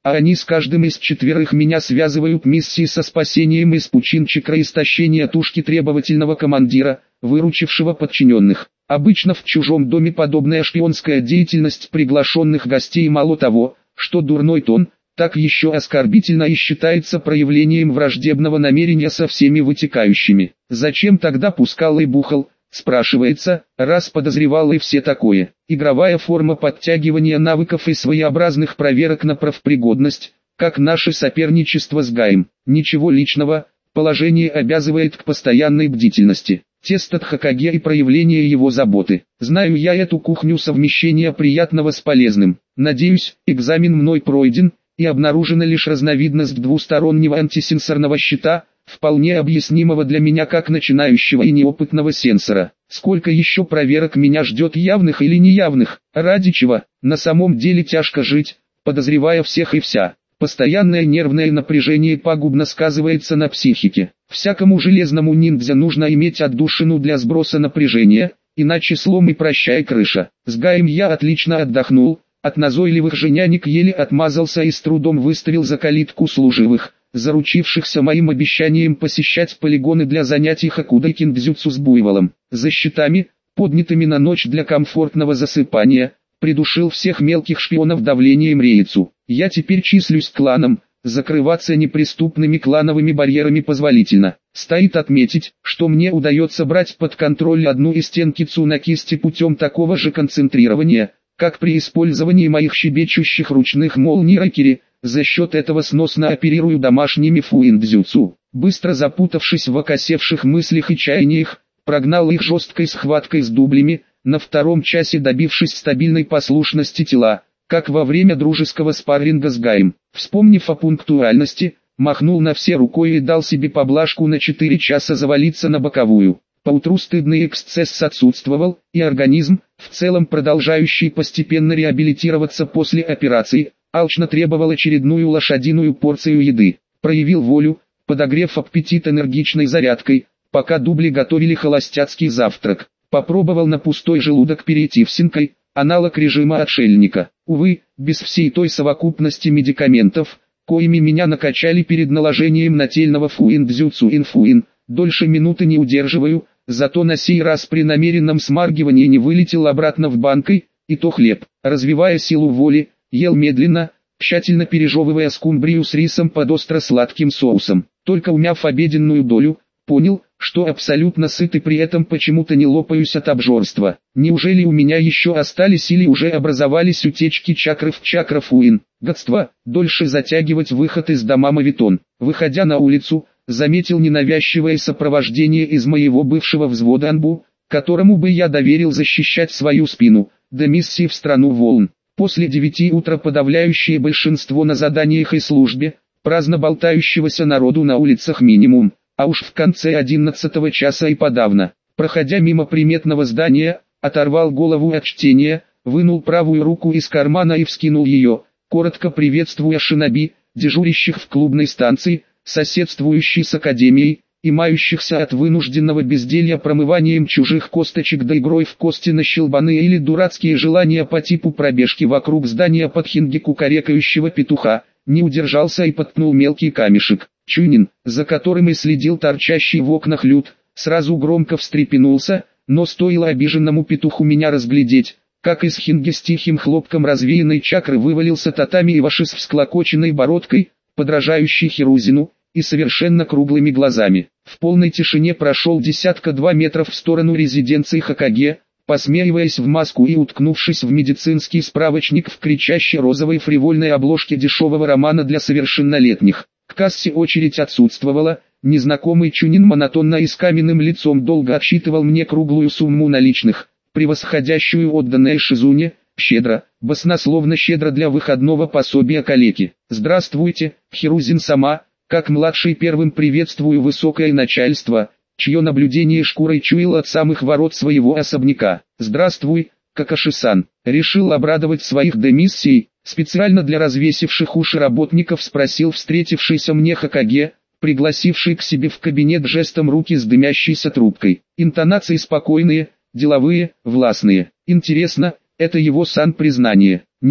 а они с каждым из четверых меня связывают миссии со спасением из пучин чакры истощения тушки требовательного командира, выручившего подчиненных. Обычно в чужом доме подобная шпионская деятельность приглашенных гостей мало того, что дурной тон, так еще оскорбительно и считается проявлением враждебного намерения со всеми вытекающими. Зачем тогда пускал и бухал, спрашивается, раз подозревал и все такое. Игровая форма подтягивания навыков и своеобразных проверок на профпригодность, как наше соперничество с Гаем. Ничего личного, положение обязывает к постоянной бдительности. Тест от Хокаге и проявление его заботы. Знаю я эту кухню совмещения приятного с полезным. Надеюсь, экзамен мной пройден, и обнаружена лишь разновидность двустороннего антисенсорного щита, вполне объяснимого для меня как начинающего и неопытного сенсора. Сколько еще проверок меня ждет, явных или неявных, ради чего? На самом деле тяжко жить, подозревая всех и вся. Постоянное нервное напряжение пагубно сказывается на психике. Всякому железному ниндзя нужно иметь отдушину для сброса напряжения, иначе слом и прощай крыша. С Гаем я отлично отдохнул, от назойливых же нянек еле отмазался и с трудом выставил за калитку служивых, заручившихся моим обещанием посещать полигоны для занятий хокудой киндзюцу с буйволом. За щитами, поднятыми на ночь для комфортного засыпания, придушил всех мелких шпионов давлением рейцу. Я теперь числюсь кланом, закрываться неприступными клановыми барьерами позволительно. Стоит отметить, что мне удается брать под контроль одну из стен кицуна кисти путем такого же концентрирования, как при использовании моих щебечущих ручных молний ракери. За счет этого сносно оперирую домашними фуиндзюцу. Быстро запутавшись в окосевших мыслях и чаяниях, прогнал их жесткой схваткой с дублями, на втором часе добившись стабильной послушности тела, как во время дружеского спарринга с Гаем. Вспомнив о пунктуальности, махнул на все рукой и дал себе поблажку на четыре часа завалиться на боковую. Поутру стыдный эксцесс отсутствовал, и организм, в целом продолжающий постепенно реабилитироваться после операции, алчно требовал очередную лошадиную порцию еды. Проявил волю, подогрев аппетит энергичной зарядкой, пока дубли готовили холостяцкий завтрак. Попробовал на пустой желудок перейти в синкой, аналог режима отшельника. Увы, без всей той совокупности медикаментов, коими меня накачали перед наложением нательного фуиндзюцу инфуин, дольше минуты не удерживаю, зато на сей раз при намеренном смаргивании не вылетел обратно в банкой, и то хлеб. Развивая силу воли, ел медленно, тщательно пережевывая скумбрию с рисом под остро-сладким соусом. Только умяв обеденную долю, понял, что абсолютно сыт и при этом почему-то не лопаюсь от обжорства. Неужели у меня еще остались или уже образовались утечки чакры в чакра-фуин? Гадство, дольше затягивать выход из дома мавитон. Выходя на улицу, заметил ненавязчивое сопровождение из моего бывшего взвода Анбу, которому бы я доверил защищать свою спину, до миссии в страну волн. После девяти утра подавляющее большинство на заданиях и службе, праздно болтающегося народу на улицах минимум, а уж в конце одиннадцатого часа и подавно. Проходя мимо приметного здания, оторвал голову от чтения, вынул правую руку из кармана и вскинул ее, коротко приветствуя шиноби, дежурящих в клубной станции, соседствующей с академией, и мающихся от вынужденного безделья промыванием чужих косточек да игрой в кости на щелбаны или дурацкие желания по типу пробежки вокруг здания под хинги кукарекающего петуха, не удержался и подкнул мелкий камешек. Чунин, за которым и следил торчащий в окнах Люд, сразу громко встрепенулся, но стоило обиженному петуху меня разглядеть, как из хинги с тихим хлопком развеянной чакры вывалился татами Иваши с всклокоченной бородкой, подражающий Хирузину, и совершенно круглыми глазами. В полной тишине прошел десятка-два метров в сторону резиденции Хокаге, посмеиваясь в маску и уткнувшись в медицинский справочник в кричащей розовой фривольной обложке дешевого романа для совершеннолетних. К кассе очередь отсутствовала, незнакомый Чунин монотонно и с каменным лицом долго отсчитывал мне круглую сумму наличных, превосходящую отданное Шизуне, щедро, баснословно щедро для выходного пособия калеки. «Здравствуйте, Хирузин-сама», как младший первым приветствую высокое начальство, чье наблюдение шкурой чуял от самых ворот своего особняка. «Здравствуй, Какаши-сан». Решил обрадовать своих демиссий, специально для развесивших уши работников спросил встретившийся мне Хокаге, пригласивший к себе в кабинет жестом руки с дымящейся трубкой. Интонации спокойные, деловые, властные. Интересно, это его сан признание? Нет,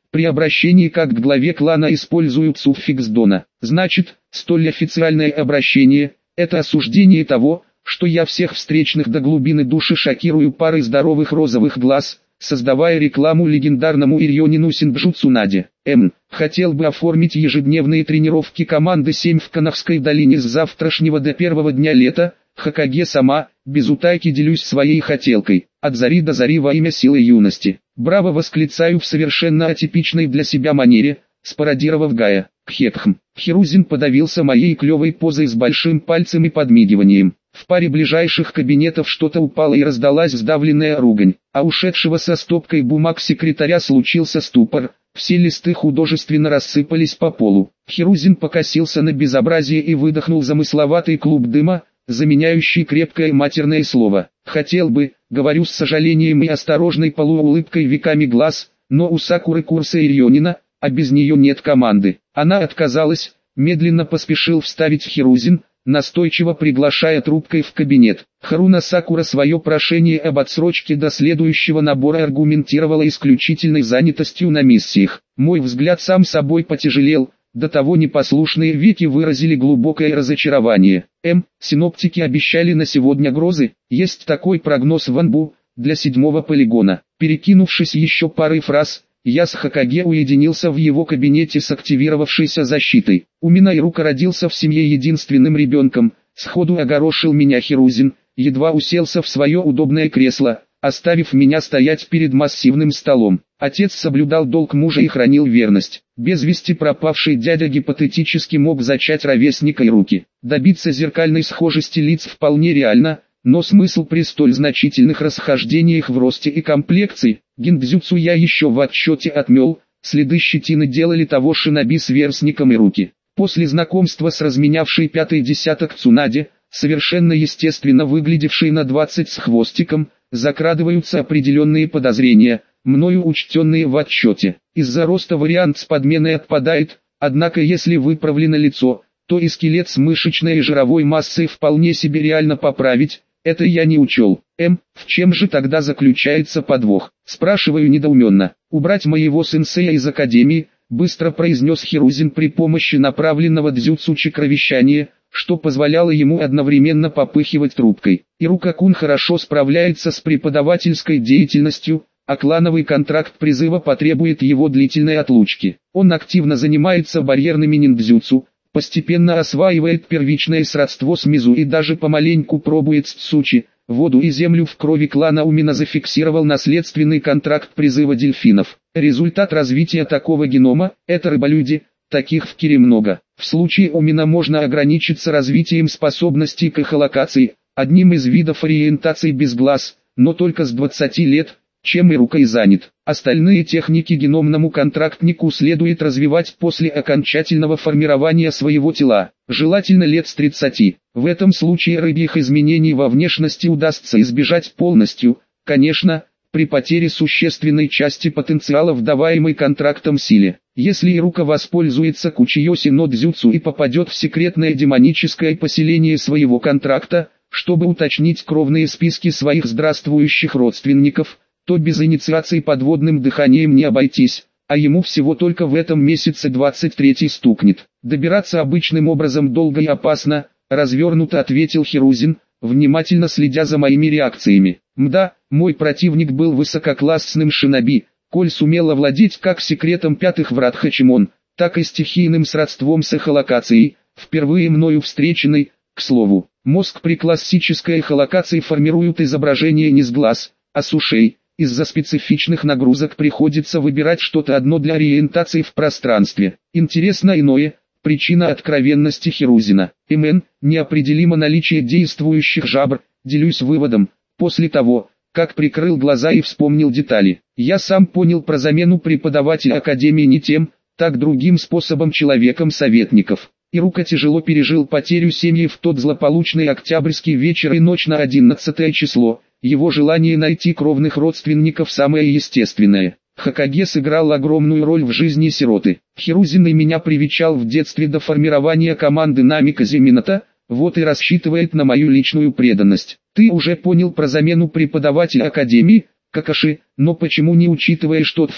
При обращении как к главе клана используют суффикс «дона». Значит, столь официальное обращение – это осуждение того, что я всех встречных до глубины души шокирую парой здоровых розовых глаз, создавая рекламу легендарному Ирьонину Синджутсу Наде. М. Хотел бы оформить ежедневные тренировки команды семь в Канахской долине с завтрашнего до первого дня лета. Хокаге сама, без утайки делюсь своей хотелкой, от зари до зари во имя силы юности. Браво, восклицаю в совершенно атипичной для себя манере, спародировав Гая. Кхекхм. Хирузин подавился моей клевой позой с большим пальцем и подмигиванием. В паре ближайших кабинетов что-то упало и раздалась сдавленная ругань, а ушедшего со стопкой бумаг секретаря случился ступор. Все листы художественно рассыпались по полу. Хирузин покосился на безобразие и выдохнул замысловатый клуб дыма, заменяющий крепкое матерное слово. Хотел бы, говорю с сожалением и осторожной полуулыбкой веками глаз, но у Сакуры курса Ирьонина, а без нее нет команды. Она отказалась, медленно поспешил вставить Хирузин, настойчиво приглашая трубкой в кабинет. Харуна Сакура свое прошение об отсрочке до следующего набора аргументировала исключительной занятостью на миссиях. Мой взгляд сам собой потяжелел, до того непослушные веки выразили глубокое разочарование. М. Синоптики обещали на сегодня грозы, есть такой прогноз в Анбу, для седьмого полигона. Перекинувшись еще парой фраз, я с Хокаге уединился в его кабинете с активировавшейся защитой. У Минайрука родился в семье единственным ребенком, сходу огорошил меня Хирузин, едва уселся в свое удобное кресло, оставив меня стоять перед массивным столом. Отец соблюдал долг мужа и хранил верность. Без вести пропавший дядя гипотетически мог зачать ровесника Ируки. Добиться зеркальной схожести лиц вполне реально, но смысл при столь значительных расхождениях в росте и комплекции, гиндзюцу я еще в отчете отмел, следы щетины делали того шиноби сверстником Ируки. После знакомства с разменявшей пятый десяток Цунаде, совершенно естественно выглядевшей на двадцать с хвостиком, закрадываются определенные подозрения, мною учтенные в отчете. Из-за роста вариант с подменой отпадает, однако если выправлено лицо, то и скелет с мышечной и жировой массой вполне себе реально поправить, это я не учел. М. В чем же тогда заключается подвох? Спрашиваю недоуменно. Убрать моего сенсея из академии, быстро произнес Хирузин при помощи направленного дзюцу чакровещания, что позволяло ему одновременно попыхивать трубкой. Ирука-кун хорошо справляется с преподавательской деятельностью, а клановый контракт призыва потребует его длительной отлучки. Он активно занимается барьерными ниндзюцу, постепенно осваивает первичное сродство с Мизу и даже помаленьку пробует цучи, воду и землю в крови клана Умина зафиксировал наследственный контракт призыва дельфинов. Результат развития такого генома – это рыболюди, таких в Кире много. В случае Умина можно ограничиться развитием способностей к эхолокации, одним из видов ориентации без глаз, но только с двадцати лет, чем Ирука и занят. Остальные техники геномному контрактнику следует развивать после окончательного формирования своего тела, желательно лет с тридцати. В этом случае рыбьих изменений во внешности удастся избежать полностью, конечно, при потере существенной части потенциала вдаваемой контрактом силе. Если Ирука воспользуется Кучиёси но дзюцу и попадет в секретное демоническое поселение своего контракта, чтобы уточнить кровные списки своих здравствующих родственников, то без инициации подводным дыханием не обойтись, а ему всего только в этом месяце двадцать третий стукнет. Добираться обычным образом долго и опасно, развернуто ответил Хирузин, внимательно следя за моими реакциями. Мда, мой противник был высококлассным шиноби, коль сумел овладеть как секретом пятых врат Хачимон, так и стихийным сродством с эхолокацией, впервые мною встреченной, к слову. Мозг при классической эхолокации формирует изображение не с глаз, а с ушей. Из-за специфичных нагрузок приходится выбирать что-то одно для ориентации в пространстве. Интересно иное, причина откровенности Хирузина. Мн, неопределимо наличие действующих жабр, делюсь выводом, после того, как прикрыл глаза и вспомнил детали. Я сам понял про замену преподавателя Академии не тем, так другим способом человеком-советников. Ирука тяжело пережил потерю семьи в тот злополучный октябрьский вечер и ночь на одиннадцатое число. Его желание найти кровных родственников самое естественное. Хокаге сыграл огромную роль в жизни сироты. Хирузин и меня привечал в детстве до формирования команды Намиказе Минато, вот и рассчитывает на мою личную преданность. Ты уже понял про замену преподавателя Академии, Какаши, но почему не учитываешь тот факт,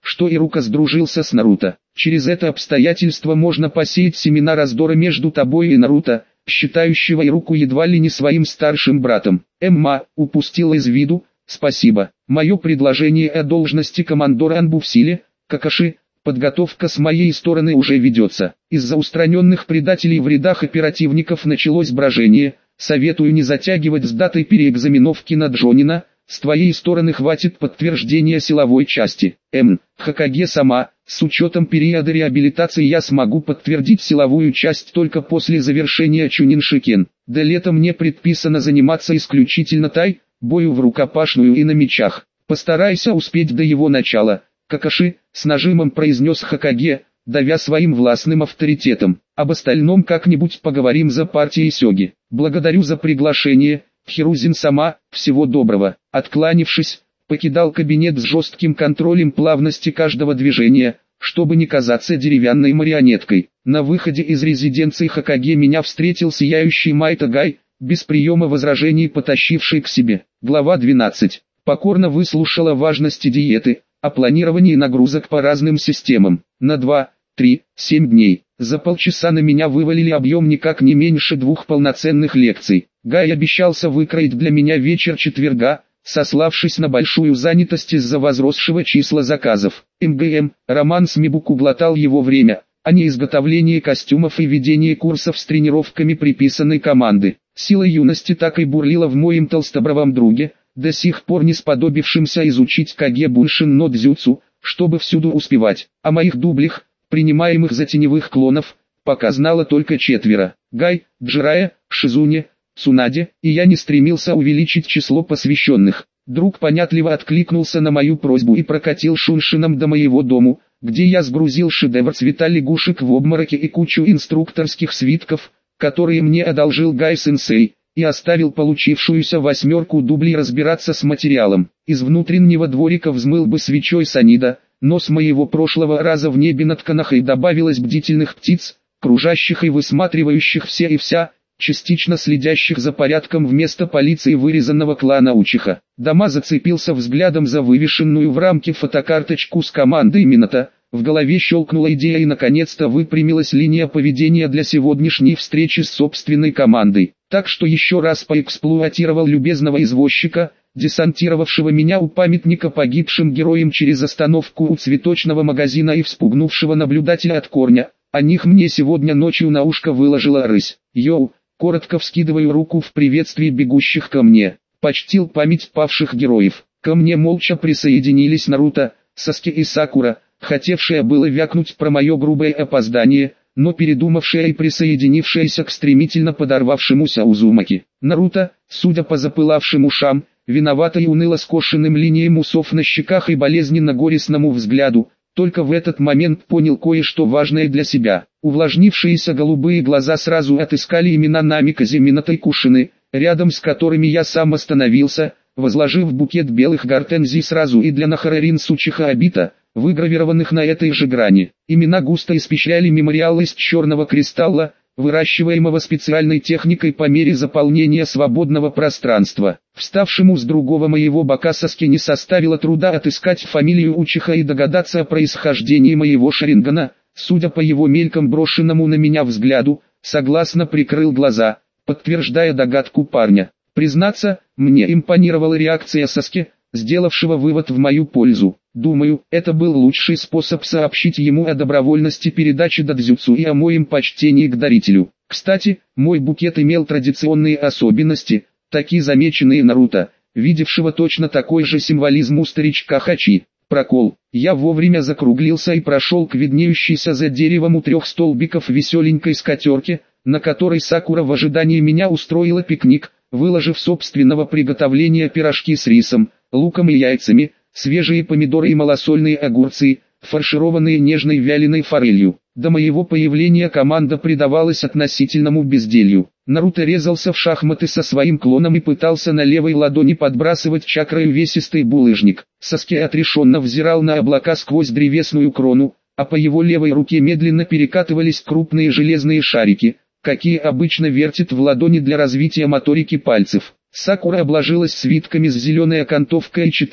что Ирука сдружился с Наруто. Через это обстоятельство можно посеять семена раздора между тобой и Наруто, считающего Ируку едва ли не своим старшим братом. Эмма упустила из виду, спасибо, мое предложение о должности командора Анбу в силе, Какаши, подготовка с моей стороны уже ведется. Из-за устраненных предателей в рядах оперативников началось брожение, советую не затягивать с датой переэкзаменовки на Джонина, с твоей стороны хватит подтверждения силовой части. М. Хокаге сама, с учетом периода реабилитации я смогу подтвердить силовую часть только после завершения Чуниншикен. До лета мне предписано заниматься исключительно тай, бою в рукопашную и на мечах. Постарайся успеть до его начала. Какаши, с нажимом произнес Хокаге, давя своим властным авторитетом. Об остальном как-нибудь поговорим за партией Сёги. Благодарю за приглашение. Хирузин сама, всего доброго. Откланившись, покидал кабинет с жестким контролем плавности каждого движения, чтобы не казаться деревянной марионеткой. На выходе из резиденции Хокаге меня встретил сияющий Майта Гай, без приема возражений потащивший к себе. Глава двенадцать. Покорно выслушала важности диеты, о планировании нагрузок по разным системам. На два, три, семь дней. За полчаса на меня вывалили объем никак не меньше двух полноценных лекций. Гай обещался выкроить для меня вечер четверга, сославшись на большую занятость из-за возросшего числа заказов. МГМ, роман с Мибуку глотал его время, а не изготовление костюмов и ведение курсов с тренировками приписанной команды. Сила юности так и бурлила в моем толстобровом друге, до сих пор не сподобившимся изучить Каге Буншин но Дзюцу, чтобы всюду успевать. О моих дублях, принимаемых за теневых клонов, пока знало только четверо. Гай, Джирая, Шизуне, Цунаде, и я не стремился увеличить число посвященных. Друг понятливо откликнулся на мою просьбу и прокатил Шуншином до моего дому, где я сгрузил шедевр цвета лягушек в обмороке и кучу инструкторских свитков, которые мне одолжил Гай-сенсей, и оставил получившуюся восьмерку дублей разбираться с материалом. Из внутреннего дворика взмыл бы свечой Санида, но с моего прошлого раза в небе над Канахой добавилось бдительных птиц, кружащих и высматривающих все и вся, частично следящих за порядком вместо полиции вырезанного клана Учиха. Дома зацепился взглядом за вывешенную в рамке фотокарточку с командой Минато. В голове щелкнула идея и наконец-то выпрямилась линия поведения для сегодняшней встречи с собственной командой. Так что еще раз поэксплуатировал любезного извозчика, десантировавшего меня у памятника погибшим героям через остановку у цветочного магазина и вспугнувшего наблюдателя от корня. О них мне сегодня ночью на ушко выложила рысь. Йоу, коротко вскидываю руку в приветствии бегущих ко мне. Почтил память павших героев. Ко мне молча присоединились Наруто, Саски и Сакура, хотевшая было вякнуть про мое грубое опоздание, но передумавшая и присоединившаяся к стремительно подорвавшемуся Узумаки. Наруто, судя по запылавшим ушам, виновато и уныло скошенным линиям усов на щеках и болезненно-горестному взгляду, только в этот момент понял кое-что важное для себя. Увлажнившиеся голубые глаза сразу отыскали имена Намикази Минато и Кушины, рядом с которыми я сам остановился, возложив букет белых гортензий сразу и для Нахарарин Сучиха Обита, выгравированных на этой же грани. Имена густо испещряли мемориал из черного кристалла, выращиваемого специальной техникой по мере заполнения свободного пространства. Вставшему с другого моего бока Саске не составило труда отыскать фамилию Учиха и догадаться о происхождении моего Шарингана. Судя по его мельком брошенному на меня взгляду, согласно прикрыл глаза, подтверждая догадку парня. Признаться, мне импонировала реакция Саске, сделавшего вывод в мою пользу. Думаю, это был лучший способ сообщить ему о добровольности передачи додзюцу и о моем почтении к дарителю. Кстати, мой букет имел традиционные особенности, такие замеченные Наруто, видевшего точно такой же символизм у старичка Хачи. Прокол. Я вовремя закруглился и прошел к виднеющейся за деревом у трех столбиков веселенькой скатерке, на которой Сакура в ожидании меня устроила пикник, выложив собственного приготовления пирожки с рисом, луком и яйцами, свежие помидоры и малосольные огурцы, фаршированные нежной вяленой форелью. До моего появления команда предавалась относительному безделью. Наруто резался в шахматы со своим клоном и пытался на левой ладони подбрасывать чакрой увесистый булыжник. Саске отрешенно взирал на облака сквозь древесную крону, а по его левой руке медленно перекатывались крупные железные шарики, какие обычно вертят в ладони для развития моторики пальцев. Сакура обложилась свитками с зеленой окантовкой и читала,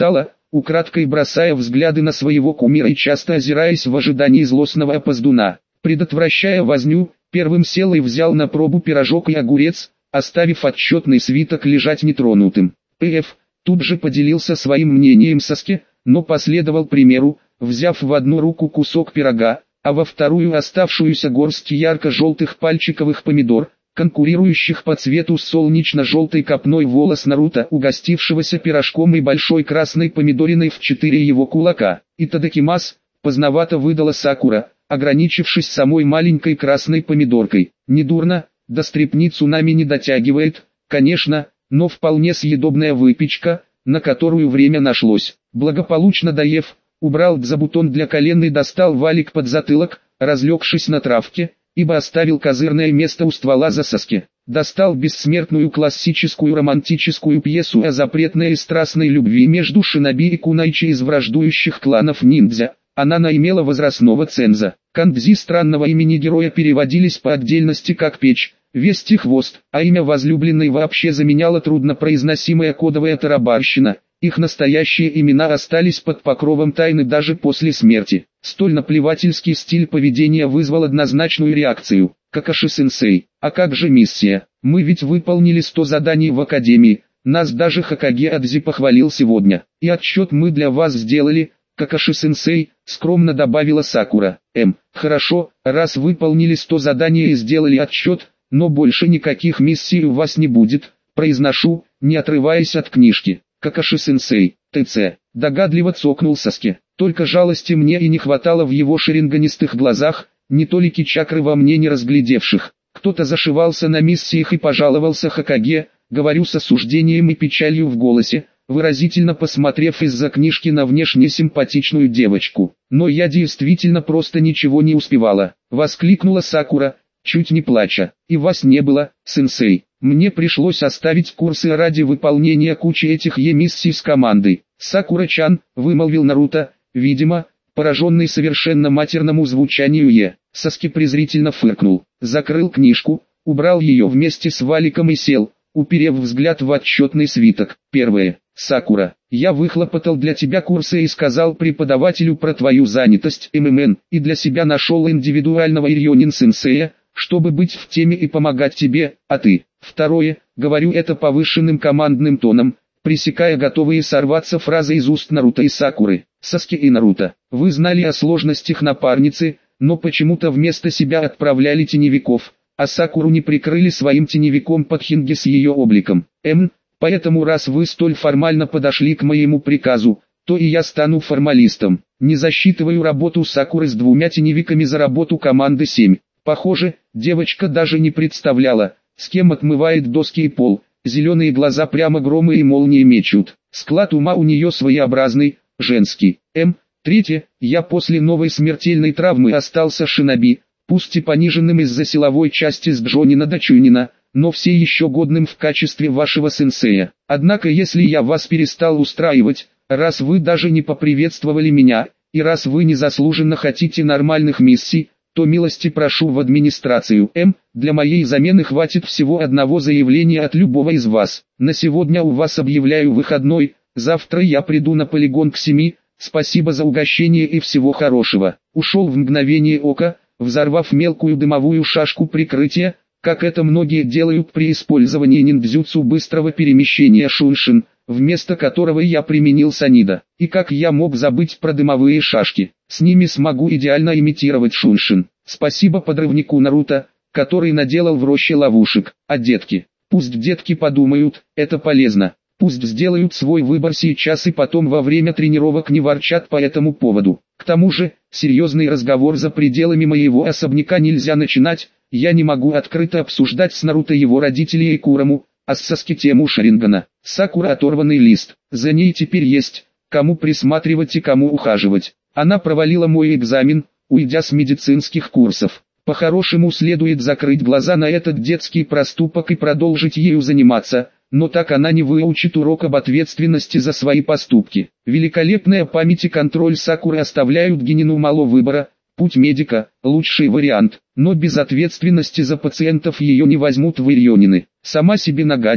украдкой бросая взгляды на своего кумира и часто озираясь в ожидании злостного опоздуна. Предотвращая возню, первым сел и взял на пробу пирожок и огурец, оставив отчетный свиток лежать нетронутым. П.Ф. тут же поделился своим мнением Саске, но последовал примеру, взяв в одну руку кусок пирога, а во вторую оставшуюся горсть ярко-желтых пальчиковых помидор, конкурирующих по цвету с солнечно-желтой копной волос Наруто, угостившегося пирожком и большой красной помидориной в четыре его кулака. «Итадакимас», поздновато выдала Сакура, ограничившись самой маленькой красной помидоркой. «Недурно, до стрепни цунами не дотягивает, конечно, но вполне съедобная выпечка, на которую время нашлось». Благополучно доев, убрал дзабутон для колен и достал валик под затылок, разлегшись на травке, ибо оставил козырное место у ствола за Саске. Достал бессмертную классическую романтическую пьесу о запретной и страстной любви между шиноби и кунайчи из враждующих кланов ниндзя. Она наимела возрастного ценза. Кандзи странного имени героя переводились по отдельности как печь, весть и хвост, а имя возлюбленной вообще заменяла труднопроизносимая кодовая тарабарщина. Их настоящие имена остались под покровом тайны даже после смерти. Столь наплевательский стиль поведения вызвал однозначную реакцию. «Какаши-сенсей, а как же миссия? Мы ведь выполнили сто заданий в Академии, нас даже Хокаге Адзи похвалил сегодня. И отчет мы для вас сделали, Какаши-сенсей», скромно добавила Сакура. «Эм, хорошо, раз выполнили сто заданий и сделали отчет, но больше никаких миссий у вас не будет», произношу, не отрываясь от книжки. «Какаши-сенсей, ТЦ», догадливо цокнул Саске. Только жалости мне и не хватало в его шерингонистых глазах, ни толики чакры во мне не разглядевших. Кто-то зашивался на миссиях и пожаловался Хокаге, говорю с осуждением и печалью в голосе, выразительно посмотрев из-за книжки на внешне симпатичную девочку. «Но я действительно просто ничего не успевала», — воскликнула Сакура, чуть не плача. «И вас не было, сенсей. Мне пришлось оставить курсы ради выполнения кучи этих е-миссий с командой». «Сакура-чан», — вымолвил Наруто, видимо, пораженный совершенно матерному звучанию «е». Саски презрительно фыркнул, закрыл книжку, убрал ее вместе с валиком и сел, уперев взгляд в отчетный свиток. «Первое. Сакура, я выхлопотал для тебя курсы и сказал преподавателю про твою занятость ММН, и для себя нашел индивидуального Ирьонин-сенсея, чтобы быть в теме и помогать тебе, а ты». Второе, говорю это повышенным командным тоном, пресекая готовые сорваться фразы из уст Наруто и Сакуры. «Саски и Наруто, вы знали о сложностях напарницы, но почему-то вместо себя отправляли теневиков, а Сакуру не прикрыли своим теневиком под Хинги с ее обликом. М, поэтому раз вы столь формально подошли к моему приказу, то и я стану формалистом. Не засчитываю работу Сакуры с двумя теневиками за работу команды семь. Похоже, девочка даже не представляла, с кем отмывает доски и пол. Зеленые глаза прямо громы и молнии мечут. Склад ума у нее своеобразный, женский. М. Третье, я после новой смертельной травмы остался шиноби, пусть и пониженным из-за силовой части с Джонина до Чунина, но все еще годным в качестве вашего сенсея. Однако если я вас перестал устраивать, раз вы даже не поприветствовали меня, и раз вы незаслуженно хотите нормальных миссий, то милости прошу в администрацию. М. Для моей замены хватит всего одного заявления от любого из вас. На сегодня у вас объявляю выходной, завтра я приду на полигон к семи, спасибо за угощение и всего хорошего». Ушел в мгновение ока, взорвав мелкую дымовую шашку прикрытия, как это многие делают при использовании ниндзюцу быстрого перемещения Шуншин, вместо которого я применил Санида. И как я мог забыть про дымовые шашки? С ними смогу идеально имитировать Шуншин. Спасибо подрывнику Наруто, который наделал в роще ловушек. А детки? Пусть детки подумают, это полезно. Пусть сделают свой выбор сейчас и потом во время тренировок не ворчат по этому поводу. К тому же, серьезный разговор за пределами моего особняка нельзя начинать, я не могу открыто обсуждать с Наруто его родителей и Кураму, а с Саски тему Шарингана. Сакура оторванный лист, за ней теперь есть, кому присматривать и кому ухаживать. Она провалила мой экзамен, уйдя с медицинских курсов. По-хорошему следует закрыть глаза на этот детский проступок и продолжить ею заниматься, но так она не выучит урок об ответственности за свои поступки. Великолепная память и контроль Сакуры оставляют Генину мало выбора, путь медика – лучший вариант, но без ответственности за пациентов ее не возьмут в Ирьонины. Сама себе нагадила,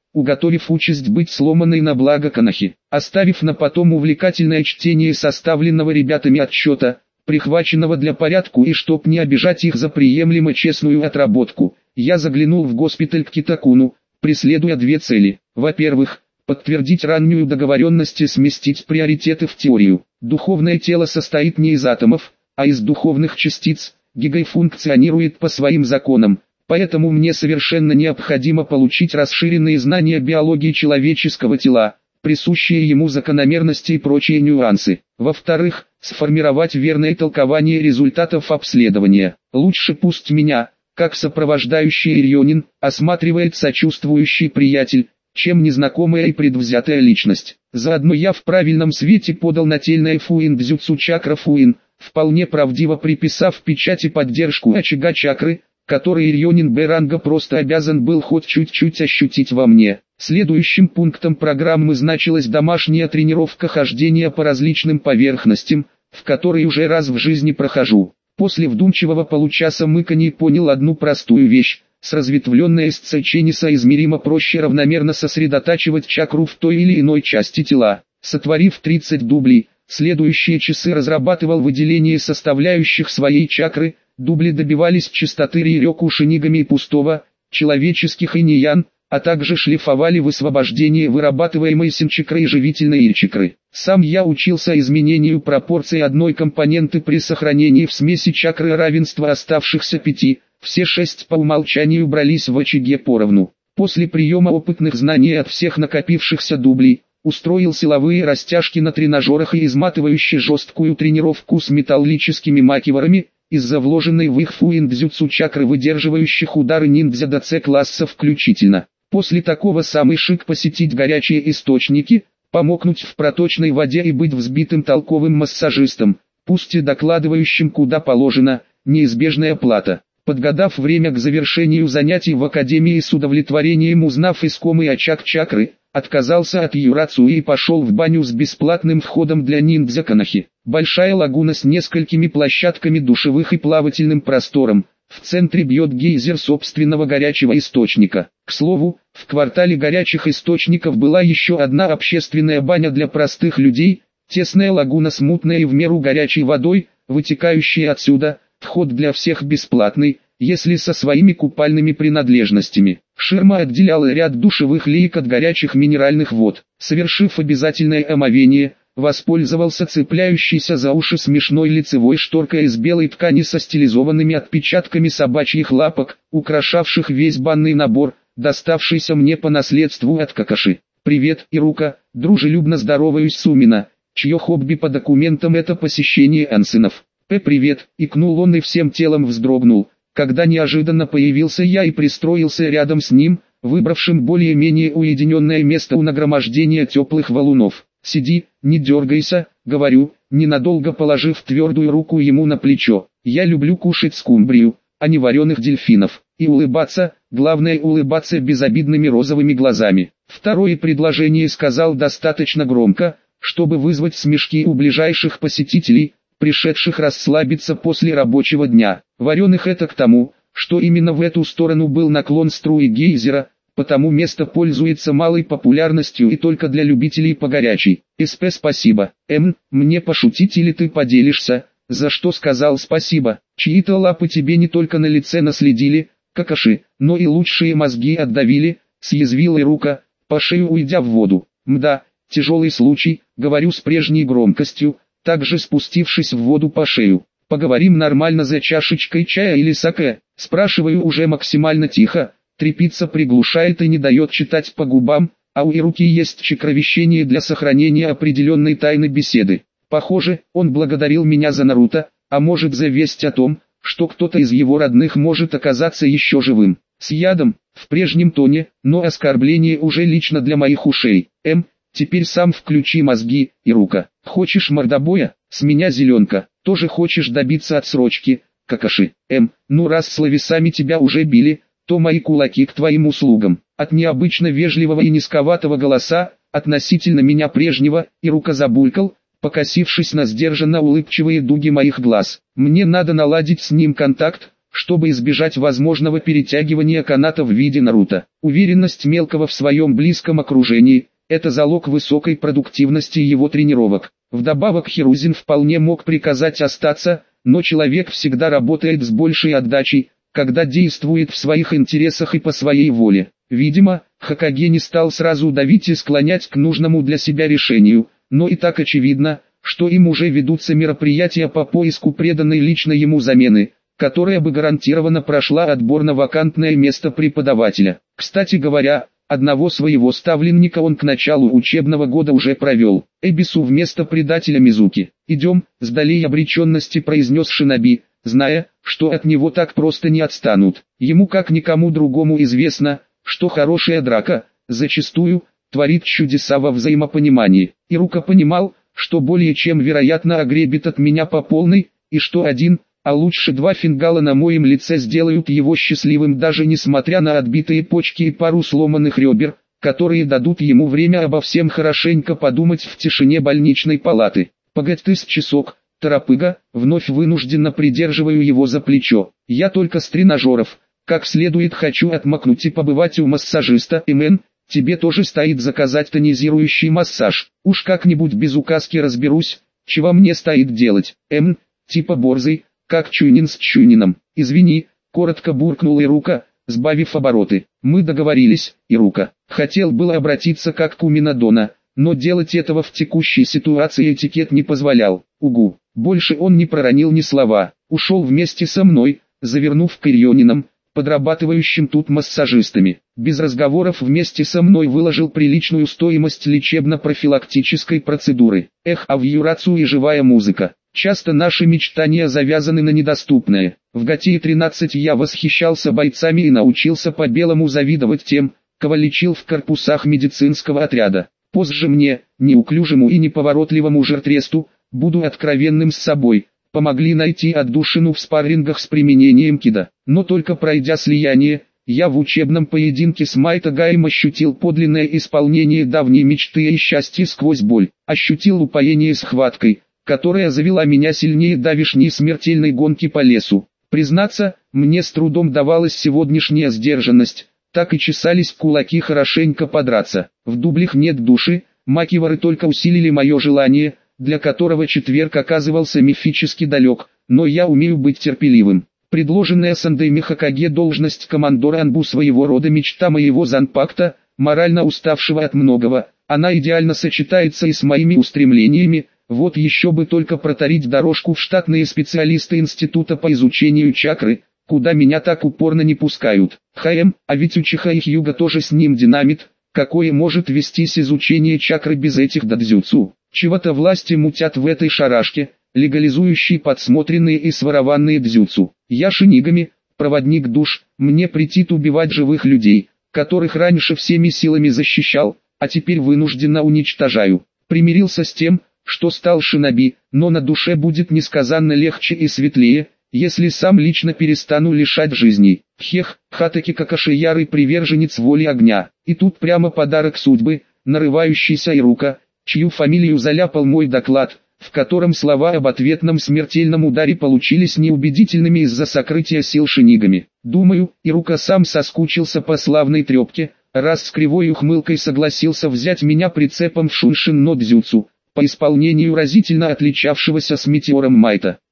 уготовив участь быть сломанной на благо Канахи, оставив на потом увлекательное чтение составленного ребятами отчета, прихваченного для порядку, и чтоб не обижать их за приемлемо честную отработку, я заглянул в госпиталь к Китакуну, преследуя две цели. Во-первых, подтвердить раннюю договоренность и сместить приоритеты в теорию. Духовное тело состоит не из атомов, а из духовных частиц, гига и функционирует по своим законам, поэтому мне совершенно необходимо получить расширенные знания биологии человеческого тела, присущие ему закономерности и прочие нюансы. Во-вторых, сформировать верное толкование результатов обследования. Лучше пусть меня, как сопровождающий Ирионин, осматривает сочувствующий приятель, чем незнакомая и предвзятая личность. Заодно я в правильном свете подал нательное фуин дзюцу чакра фуин, вполне правдиво приписав печати поддержку очага чакры, который Ирионин Б-ранга просто обязан был хоть чуть-чуть ощутить во мне. Следующим пунктом программы значилась домашняя тренировка хождения по различным поверхностям, в которой уже раз в жизни прохожу. После вдумчивого получаса мыканий понял одну простую вещь: с разветвленной сцечени соизмеримо проще равномерно сосредотачивать чакру в той или иной части тела. Сотворив тридцать дублей, следующие часы разрабатывал выделение составляющих своей чакры. Дубли добивались чистоты рирёку шинигами и пустого, человеческих инь-ян, а также шлифовали высвобождение вырабатываемой синчакры и живительной ильчакры. Сам я учился изменению пропорций одной компоненты при сохранении в смеси чакры равенства оставшихся пяти, все шесть по умолчанию брались в очаге поровну. После приема опытных знаний от всех накопившихся дублей, устроил силовые растяжки на тренажерах и изматывающую жесткую тренировку с металлическими макиварами, из-за вложенной в их фуин-дзюцу чакры, выдерживающих удары ниндзя до С-класса включительно. После такого самый шик посетить горячие источники, помокнуть в проточной воде и быть взбитым толковым массажистом, пусть и докладывающим куда положено, неизбежная плата. Подгадав время к завершению занятий в академии и с удовлетворением узнав искомый очаг чакры, отказался от юрацуи и пошел в баню с бесплатным входом для ниндзя Канахи. Большая лагуна с несколькими площадками душевых и плавательным простором. В центре бьет гейзер собственного горячего источника. К слову, в квартале горячих источников была еще одна общественная баня для простых людей, тесная лагуна с мутной и в меру горячей водой, вытекающая отсюда, вход для всех бесплатный, если со своими купальными принадлежностями. Ширма отделяла ряд душевых леек от горячих минеральных вод. Совершив обязательное омовение, воспользовался цепляющейся за уши смешной лицевой шторкой из белой ткани со стилизованными отпечатками собачьих лапок, украшавших весь банный набор, доставшийся мне по наследству от Какаши. «Привет, Ирука», дружелюбно здороваюсь с Умина, чье хобби по документам это посещение ансенов. «П, привет», икнул он и всем телом вздрогнул, когда неожиданно появился я и пристроился рядом с ним, выбравшим более-менее уединенное место у нагромождения теплых валунов. «Сиди, не дергайся», — говорю, ненадолго положив твердую руку ему на плечо. «Я люблю кушать скумбрию, а не вареных дельфинов, и улыбаться, главное улыбаться безобидными розовыми глазами». Второе предложение сказал достаточно громко, чтобы вызвать смешки у ближайших посетителей, пришедших расслабиться после рабочего дня. Вареных — это к тому, что именно в эту сторону был наклон струи гейзера, потому место пользуется малой популярностью и только для любителей погорячей. СП спасибо. М, мне пошутить или ты поделишься, за что сказал спасибо? Чьи-то лапы тебе не только на лице наследили, Какаши, но и лучшие мозги отдавили, съязвила Ирука, по шею уйдя в воду. Мда, тяжелый случай, говорю с прежней громкостью, также спустившись в воду по шею. Поговорим нормально за чашечкой чая или саке, спрашиваю уже максимально тихо. Трепица приглушает и не дает читать по губам, а у Ируки есть чакровещение для сохранения определенной тайны беседы. Похоже, он благодарил меня за Наруто, а может за весть о том, что кто-то из его родных может оказаться еще живым. С ядом, в прежнем тоне, но оскорбление уже лично для моих ушей. М, теперь сам включи мозги, Ирука. Хочешь мордобоя? С меня зеленка. Тоже хочешь добиться отсрочки, Какаши? М, ну раз словесами тебя уже били, то мои кулаки к твоим услугам. От необычно вежливого и низковатого голоса, относительно меня прежнего, Ирука забулькал, покосившись на сдержанно улыбчивые дуги моих глаз. Мне надо наладить с ним контакт, чтобы избежать возможного перетягивания каната в виде Наруто. Уверенность мелкого в своем близком окружении – это залог высокой продуктивности его тренировок. Вдобавок Хирузин вполне мог приказать остаться, но человек всегда работает с большей отдачей, когда действует в своих интересах и по своей воле. Видимо, Хокаге не стал сразу давить и склонять к нужному для себя решению, но и так очевидно, что им уже ведутся мероприятия по поиску преданной лично ему замены, которая бы гарантированно прошла отбор на вакантное место преподавателя. Кстати говоря, одного своего ставленника он к началу учебного года уже провел. Эбису вместо предателя Мизуки. «Идем», — с долей обреченности произнес Шиноби, зная, что от него так просто не отстанут. Ему как никому другому известно, что хорошая драка, зачастую, творит чудеса во взаимопонимании. Ирука понимал, что более чем вероятно огребет от меня по полной, и что один, а лучше два фингала на моем лице сделают его счастливым даже несмотря на отбитые почки и пару сломанных ребер, которые дадут ему время обо всем хорошенько подумать в тишине больничной палаты. «Погодь ты с часок, торопыга», вновь вынужденно придерживаю его за плечо. «Я только с тренажеров, как следует хочу отмокнуть и побывать у массажиста. Эмен, тебе тоже стоит заказать тонизирующий массаж. Уж как-нибудь без указки разберусь, чего мне стоит делать. Эм, типа борзый, как Чуйнин с Чуйнином. Извини», коротко буркнул Ирука, сбавив обороты. «Мы договорились, Ирука». Хотел было обратиться как к Уминадона, но делать этого в текущей ситуации этикет не позволял. Угу. Больше он не проронил ни слова. Ушел вместе со мной, завернув к Ирьонином, подрабатывающим тут массажистами. Без разговоров вместе со мной выложил приличную стоимость лечебно-профилактической процедуры. Эх, а в Юрацу и живая музыка. Часто наши мечтания завязаны на недоступное. В Гатии тринадцать я восхищался бойцами и научился по-белому завидовать тем, кого лечил в корпусах медицинского отряда. Позже мне, неуклюжему и неповоротливому жертвесту, буду откровенным с собой, помогли найти отдушину в спаррингах с применением кида. Но только пройдя слияние, я в учебном поединке с Майто Гаем ощутил подлинное исполнение давней мечты и счастья сквозь боль. Ощутил упоение схваткой, которая завела меня сильнее давешней смертельной гонки по лесу. Признаться, мне с трудом давалась сегодняшняя сдержанность, так и чесались кулаки хорошенько подраться. В дублях нет души, макивары только усилили мое желание, для которого четверг оказывался мифически далек, но я умею быть терпеливым. Предложенная Сандэй Хокаге должность командора Анбу своего рода мечта моего занпакта, морально уставшего от многого, она идеально сочетается и с моими устремлениями. Вот еще бы только проторить дорожку в штатные специалисты Института по изучению чакры, куда меня так упорно не пускают. Хаэм, а ведь Учиха и Хьюга тоже с ним динамит, какое может вестись изучение чакры без этих дадзюцу. Чего-то власти мутят в этой шарашке, легализующей подсмотренные и сворованные дзюцу. Я шинигами, проводник душ, мне претит убивать живых людей, которых раньше всеми силами защищал, а теперь вынужденно уничтожаю. Примирился с тем, что стал шиноби, но на душе будет несказанно легче и светлее, если сам лично перестану лишать жизней. Хех, Хатаки Какаши ярый приверженец воли огня. И тут прямо подарок судьбы, нарывающийся Ирука, чью фамилию заляпал мой доклад, в котором слова об ответном смертельном ударе получились неубедительными из-за сокрытия сил шинигами. Думаю, Ирука сам соскучился по славной трепке, раз с кривой ухмылкой согласился взять меня прицепом в Шуншин но дзюцу, по исполнению разительно отличавшегося с метеором Майта.